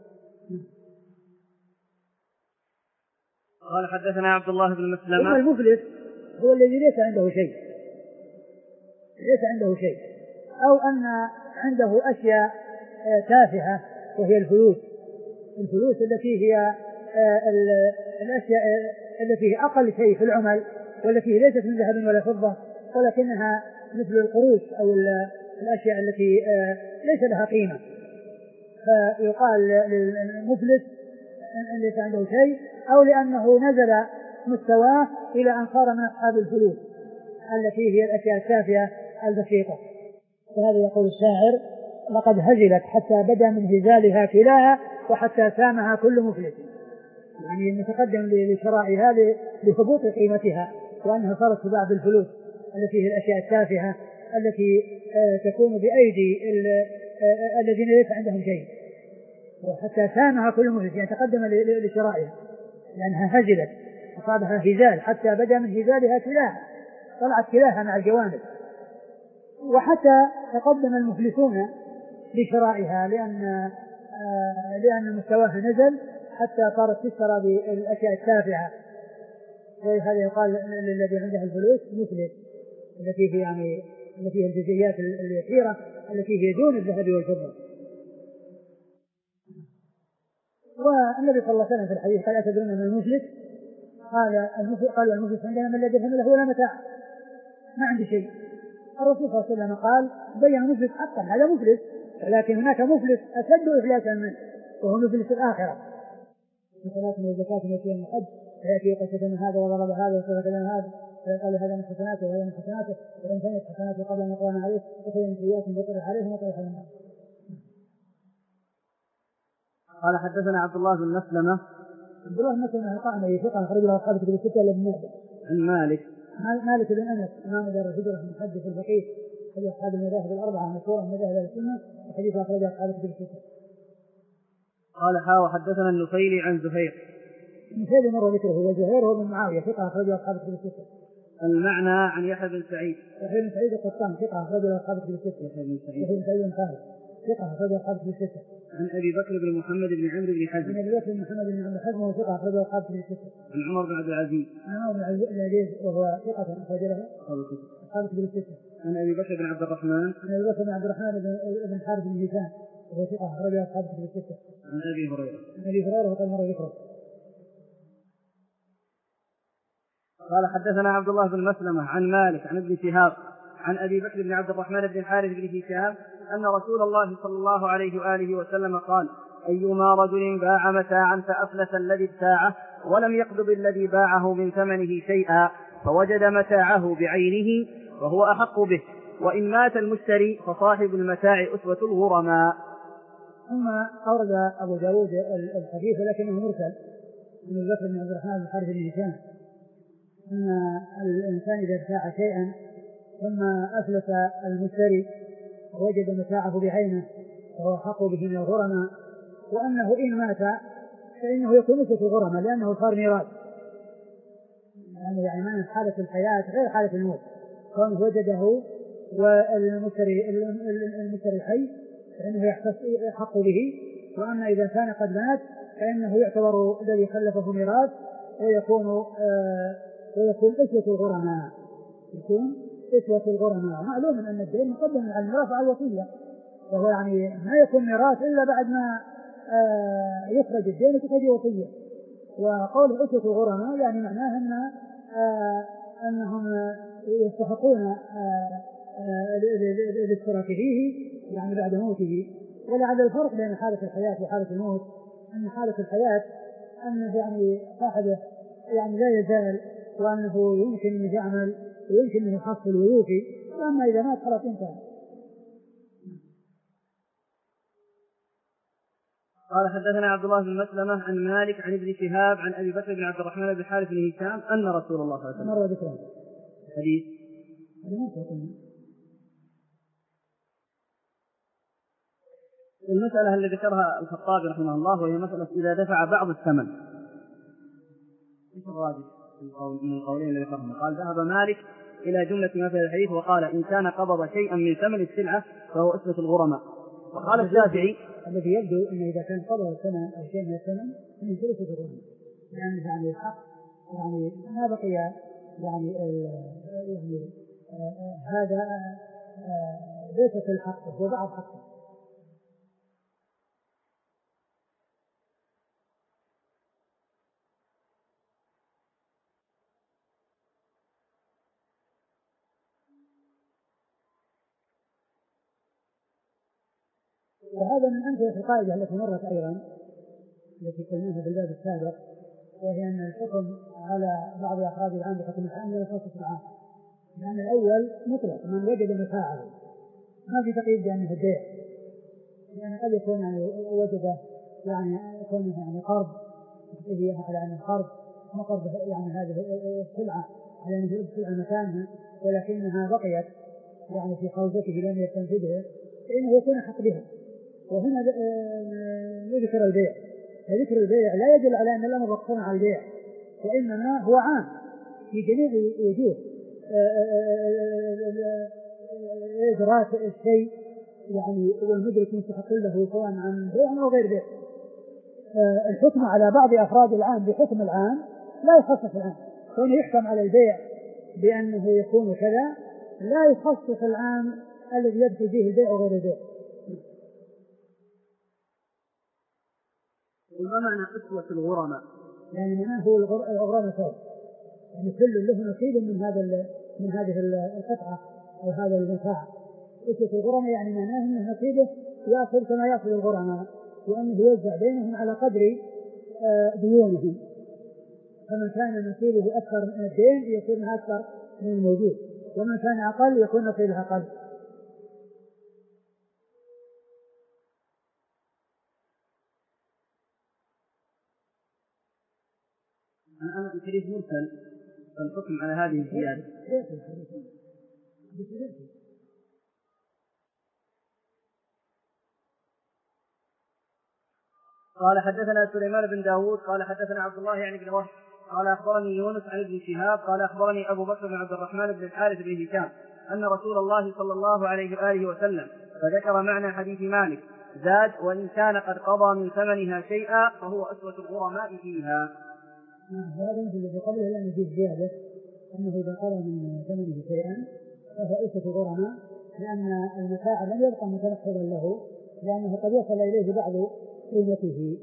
قال حدثنا عبد الله بن مسلمة. المفلس هو الذي ليس عنده شيء ليس عنده شيء أو أن عنده أشياء تافهة وهي الفلوس الفلوس التي هي الأشياء التي هي أقل شيء في العمل، والتي ليست من ذهب ولا فضة ولكنها مثل القروش أو الأشياء التي ليس لها قيمة، فيقال للمفلس أن ليس عنده شيء، أو لأنه نزل مستواه إلى أن صار من أصحاب الفلوس التي هي الأشياء التافهة البسيطة. وهذا يقول الشاعر: لقد هزلت حتى بدا من هزالها كلاها وحتى سامها كل مفلس، يعني المتقدم لشرائها لثبوت قيمتها وأنها صارت تباع بالفلوس التي هي الأشياء التافهة التي تكون بأيدي الذين ليس عندهم شيء، وحتى سامها كل مفلس يعني تقدم لشرائها لأنها هزلت أصابها هزال حتى بدا من هزالها كلاها، طلعت كلاها مع الجوانب، وحتى تقدم المفلسون لشرائها لأن آه لأن مستواها نزل حتى صارت تشترى بالأشياء التافهة. وهذا يقال للذي عنده الفلوس مفلس، التي هي يعني التي هي الجزئيات اليسيرة التي هي دون الذهب والفضة. والنبي صلى الله عليه وسلم في الحديث قال: أتدرون من المفلس؟ قال المفلس قال المفلس عندنا من لا درهم له ولا متاع، ما عندي شيء. الرسول صلى الله عليه وسلم قال: بين المفلس حقا، هذا مفلس، ولكن هناك مفلس أشد إفلاسا منه وهو مفلس الآخرة، من صلاة وزكاة وصيام وحج، فيأتي وقد شتم هذا وضرب هذا وسرق هذا فيقال هذا من حسناته وهذا من حسناته، وإن كانت حسناته قبل أن يقرن عليه وخير من سيئات وطرح عليهم وطرح النار. قال حدثنا عبد الله بن مسلمة. عبد الله بن مسلمة القعنبي ثقة أخرج له أصحاب كتب الستة إلا ابن ماجه. عن مالك مالك بن أنس إمام دار الهجرة المحدث الفقيه أحد أصحاب المذاهب الأربعة مشهورة من مذاهب السنة، وحديث أخرج أصحاب كتب الستة. قال حا وحدثنا النفيلي عن زهير. النفيلي مر ذكره، وزهير هو بن معاوية ثقة أخرج أصحاب كتب الستة. المعنى عن يحيى بن سعيد. يحيى بن سعيد القطان ثقة أخرج أصحاب كتب الستة. يحيى بن سعيد يحيى بن سعيد بن خالد ثقة أخرج أصحاب كتب الستة. عن أبي بكر بن محمد بن عمرو بن حزم. عن أبي بكر بن محمد بن عمرو حزم وهو ثقة أخرج أصحاب كتب الستة. عن عمر بن عبد العزيز. عن عمر بن عبد العزيز وهو ثقة أخرج له أصحاب كتب الستة. عن أبي بكر بن عبد الرحمن. عن أبي بكر بن عبد الرحمن بن حارث بن هشام وهو ثقة أخرج أصحاب كتب الستة. عن أبي هريرة. عن أبي هريرة وقد مر ذكره. قال حدثنا عبد الله بن مسلمة عن مالك عن ابن شهاب عن أبي بكر بن عبد الرحمن بن الحارث بن هشام أن رسول الله صلى الله عليه وآله وسلم قال: أيما رجل باع متاعا فأفلس الذي ابتاعه ولم يقبض الذي باعه من ثمنه شيئا فوجد متاعه بعينه وهو أحق به، وإن مات المشتري فصاحب المتاع أسوة الغرماء. ثم أورد أبو داود الحديث ولكنه مرسل من أبي بكر بن عبد الرحمن بن الحارث بن هشام أن الإنسان إذا ابتاع شيئا ثم أفلس المشتري ووجد متاعه بعينه وهو أحق به من الغرماء، وأنه إن مات فإنه يكون أسوة الغرماء لأنه صار ميراث، يعني يعني من حالة الحياة غير حالة الموت، كونه وجده والمشتري المشتري حي فإنه يحق به، وأما إذا كان قد مات فإنه يعتبر الذي خلفه ميراث ويكون آه ويكون أسوة الغرماء يكون أسوة الغرماء. معلوم أن الدين مقدم على الميراث على الوصية، وهو يعني ما يكون ميراث إلا بعد ما آه يخرج الدين وتخرج وصية. وقول أسوة الغرماء يعني معناه أن آه أنهم يستحقون آه الاشتراك فيه يعني بعد موته. ولعل الفرق بين حالة الحياة وحالة الموت أن حالة الحياة أن يعني صاحبه يعني لا يزال وأنه يمكن أن يعمل ويمكن أن يحصل ويوفي، وأما إذا مات خلاص انتهى. قال حدثنا عبد الله بن مسلمة عن مالك عن ابن شهاب عن أبي بكر بن عبد الرحمن بن الحارث بن هشام أن رسول الله صلى الله عليه وسلم مر ذكره حديث المسألة اللي ذكرها الخطابي رحمه الله وهي مسألة إذا دفع بعض الثمن. ايش الراجح من القولين اللي ذكرهم؟ قال ذهب مالك إلى جملة ما في الحديث وقال إن كان قبض شيئا من ثمن السلعة فهو أسوة الغرماء. وقال الشافعي الذي يبدو أن إذا كان قبض الثمن أو شيء من الثمن من ثلث الغرماء، يعني يعني الحق يعني ما بقي يعني يعني هذا ليس كل حقه هو بعض حقه. وهذا من أمثلة القاعدة التي مرت أيضا التي قلناها في الباب السابق، وهي أن الحكم على بعض أفراد العام بحكم العام لا يخصص العام، لأن الأول مطلق من وجد متاعه ما في تقييد بأنه البيع، لأن قد يكون يعني وجد يعني يكون يعني قرض هي على أن القرض ما قرض يعني هذه السلعة على أن يجرب السلعة مكانها ولكنها بقيت يعني في حوزته لم يستنفذها فإنه يكون حق بها. وهنا ذكر البيع، فذكر البيع لا يدل على أن الأمر مقصور على البيع، وإنما هو عام في جميع وجوه إدراك الشيء يعني والمدرك مستحق له سواء عن بيع أو غير بيع. الحكم على بعض أفراد العام بحكم العام لا يخصص العام، كونه يحكم على البيع بأنه يكون كذا لا يخصص العام الذي يدخل فيه البيع وغير البيع. وما معنى أسوة الغرماء؟ يعني معناه هو الغرماء سوا، يعني كل له نصيب من هذا من هذه القطعة أو هذا المتاع. أسوة الغرماء يعني معناه أنه نصيبه يأخذ كما يأخذ الغرماء، وأنه يوزع بينهم على قدر ديونهم، فمن كان نصيبه أكثر من الدين يكون أكثر من الموجود، ومن كان أقل يكون نصيبه أقل. أنا الحديث مرسل فالحكم على هذه الزيادة. قال حدثنا سليمان بن داود قال حدثنا عبد الله يعني بن وهب قال أخبرني يونس عن ابن شهاب قال أخبرني أبو بكر بن عبد الرحمن بن الحارث بن هشام أن رسول الله صلى الله عليه وآله وسلم فذكر معنى حديث مالك زاد وإن كان قد قضى من ثمنها شيئا فهو أسوة الغرماء فيها. هذا مثل الذي قبله لأن فيه زيادة أنه إذا قضى من ثمنه شيئا فهو أسوة الغرماء، لأن المتاع لم يبقى متنحضا له لأنه قد وصل إليه بعض قيمته.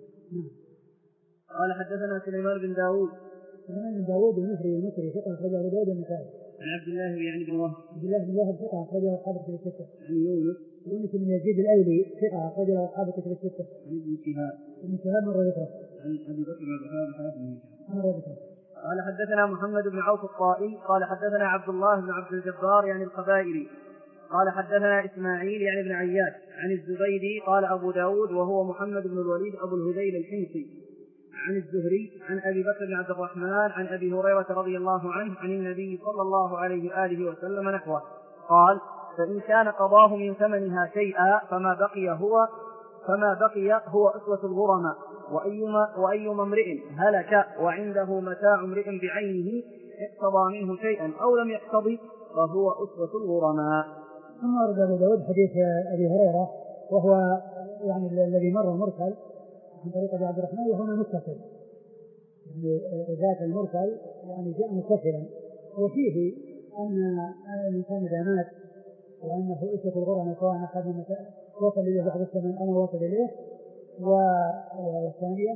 قال حدثنا سليمان بن داود سليمان بن داود المصري المصري ثقة أخرجه أبو داود النسائي. عن عبد الله يعني بن وهب عبد الله بن وهب ثقة أخرجه أصحاب الكتب الستة. عن يونس يونس بن يزيد الأيلي ثقة أخرجه أصحاب الكتب الستة. عن ابن شهاب ابن شهاب مرة ذكره. عن أبي بكر بن عبد الرحمن مرة ذكره. قال حدثنا محمد بن عوف الطائي قال حدثنا عبد الله بن عبد الجبار يعني القبائلي قال حدثنا إسماعيل يعني بن عياش عن الزبيدي قال أبو داود وهو محمد بن الوليد أبو الهذيل الحمصي عن الزهري عن أبي بكر بن عبد الرحمن عن أبي هريرة رضي الله عنه عن النبي صلى الله عليه وآله وسلم نحوه قال فإن كان قضاه من ثمنها شيئا فما بقي هو فما بقي هو أسوة الغرماء وأيما, وأيما امرئ هلك وعنده متاع امرئ بعينه اقتضى منه شيئا أو لم يقتضي فهو أسوة الغرماء. ثم ورد أبو داود حديث أبي هريرة وهو يعني الذي مر مرسل عن طريق أبي عبد الرحمن وهنا متصل، يعني ذات المرسل يعني جاء متصلا، وفيه أن الإنسان إذا مات وأنه أسوة الغرماء سواء أخذ وصل إليه بعض الثمن أو ما وصل إليه. والثانية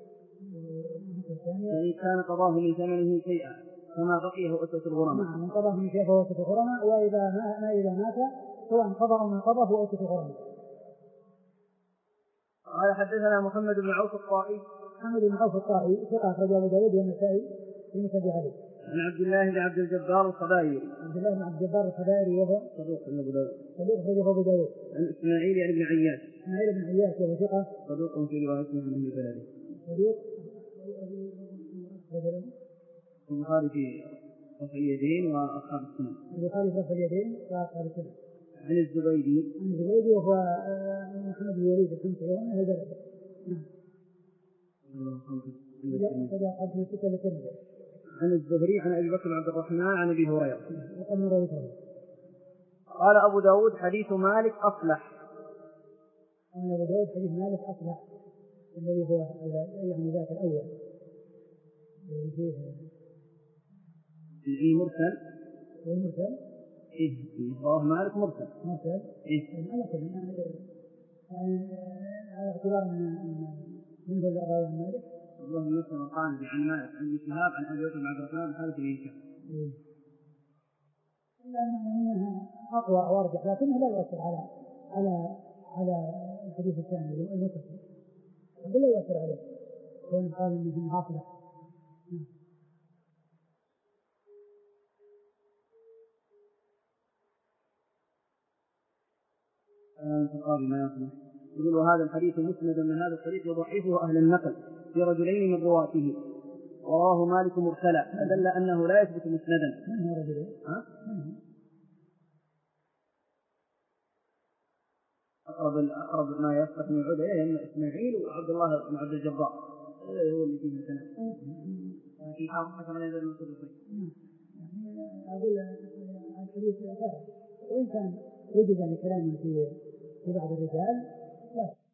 فإن كان قضاه من ثمنه شيئا فما بقيه أسوة الغرماء. نعم من قضاه من شيء فهو أسوة الغرماء، وإذا ما, ما إذا مات سواء قضى أو من قضى هو أسوة الغرماء. قال حدثنا محمد بن عوف الطائي محمد بن عوف الطائي ثقة أخرجه أبو داود والنسائي في مسند علي. عن عبد الله بن عبد الجبار الخبائري. عبد الله بن عبد الجبار الخبائري وهو صدوق ابن ابو داود. صدوق أخرجه أبو داود. عن اسماعيل يعني بن عياش. اسماعيل بن عياش وهو ثقة. صدوق في روايته عن ابن بلده. صدوق. البخاري في رفع اليدين واصحاب السنن. البخاري في رفع اليدين واصحاب السنن. عن الزبيدي. عن الزبيدي وهو محمد بن الوليد الحمصي ومن اهل البلد. نعم. عن الزهري عن ابي بكر بن عبد الرحمن عن ابي هريره. هريرة. قال ابو داود حديث مالك اصلح. قال ابو داود حديث مالك اصلح الذي هو يعني ذاك الاول الذي فيه المرسل. هو المرسل. إيه رواه مالك مرسل. مرسل. إيه. على كل يعني على اعتبار أن من هو الراوي عن مالك. الله يسلم قال عن مالك عن ابن شهاب عن أبي بكر بن عبد الرحمن حالة بن هشام. لأنها أقوى وأرجح لكنه لا يؤثر على على على الحديث الثاني المتصل. أقول لا يؤثر عليه. كون قال إنه حاصل. الخطابي ما يصلح يقول وهذا الحديث مسند من هذا الطريق يضعفه أهل النقل في رجلين من رواته ورواه مالك مرسلا فدل أنه لا يثبت مسندا. من هو رجلين؟ ها؟ أقرب أقرب ما يصلح من عود إليه إسماعيل وعبد الله بن عبد الجبار هذا هو اللي فيه الكلام. في حاضر كما يدل من كل يعني أقول الحديث وإن كان وجد يعني كلام في في بعض الرجال لا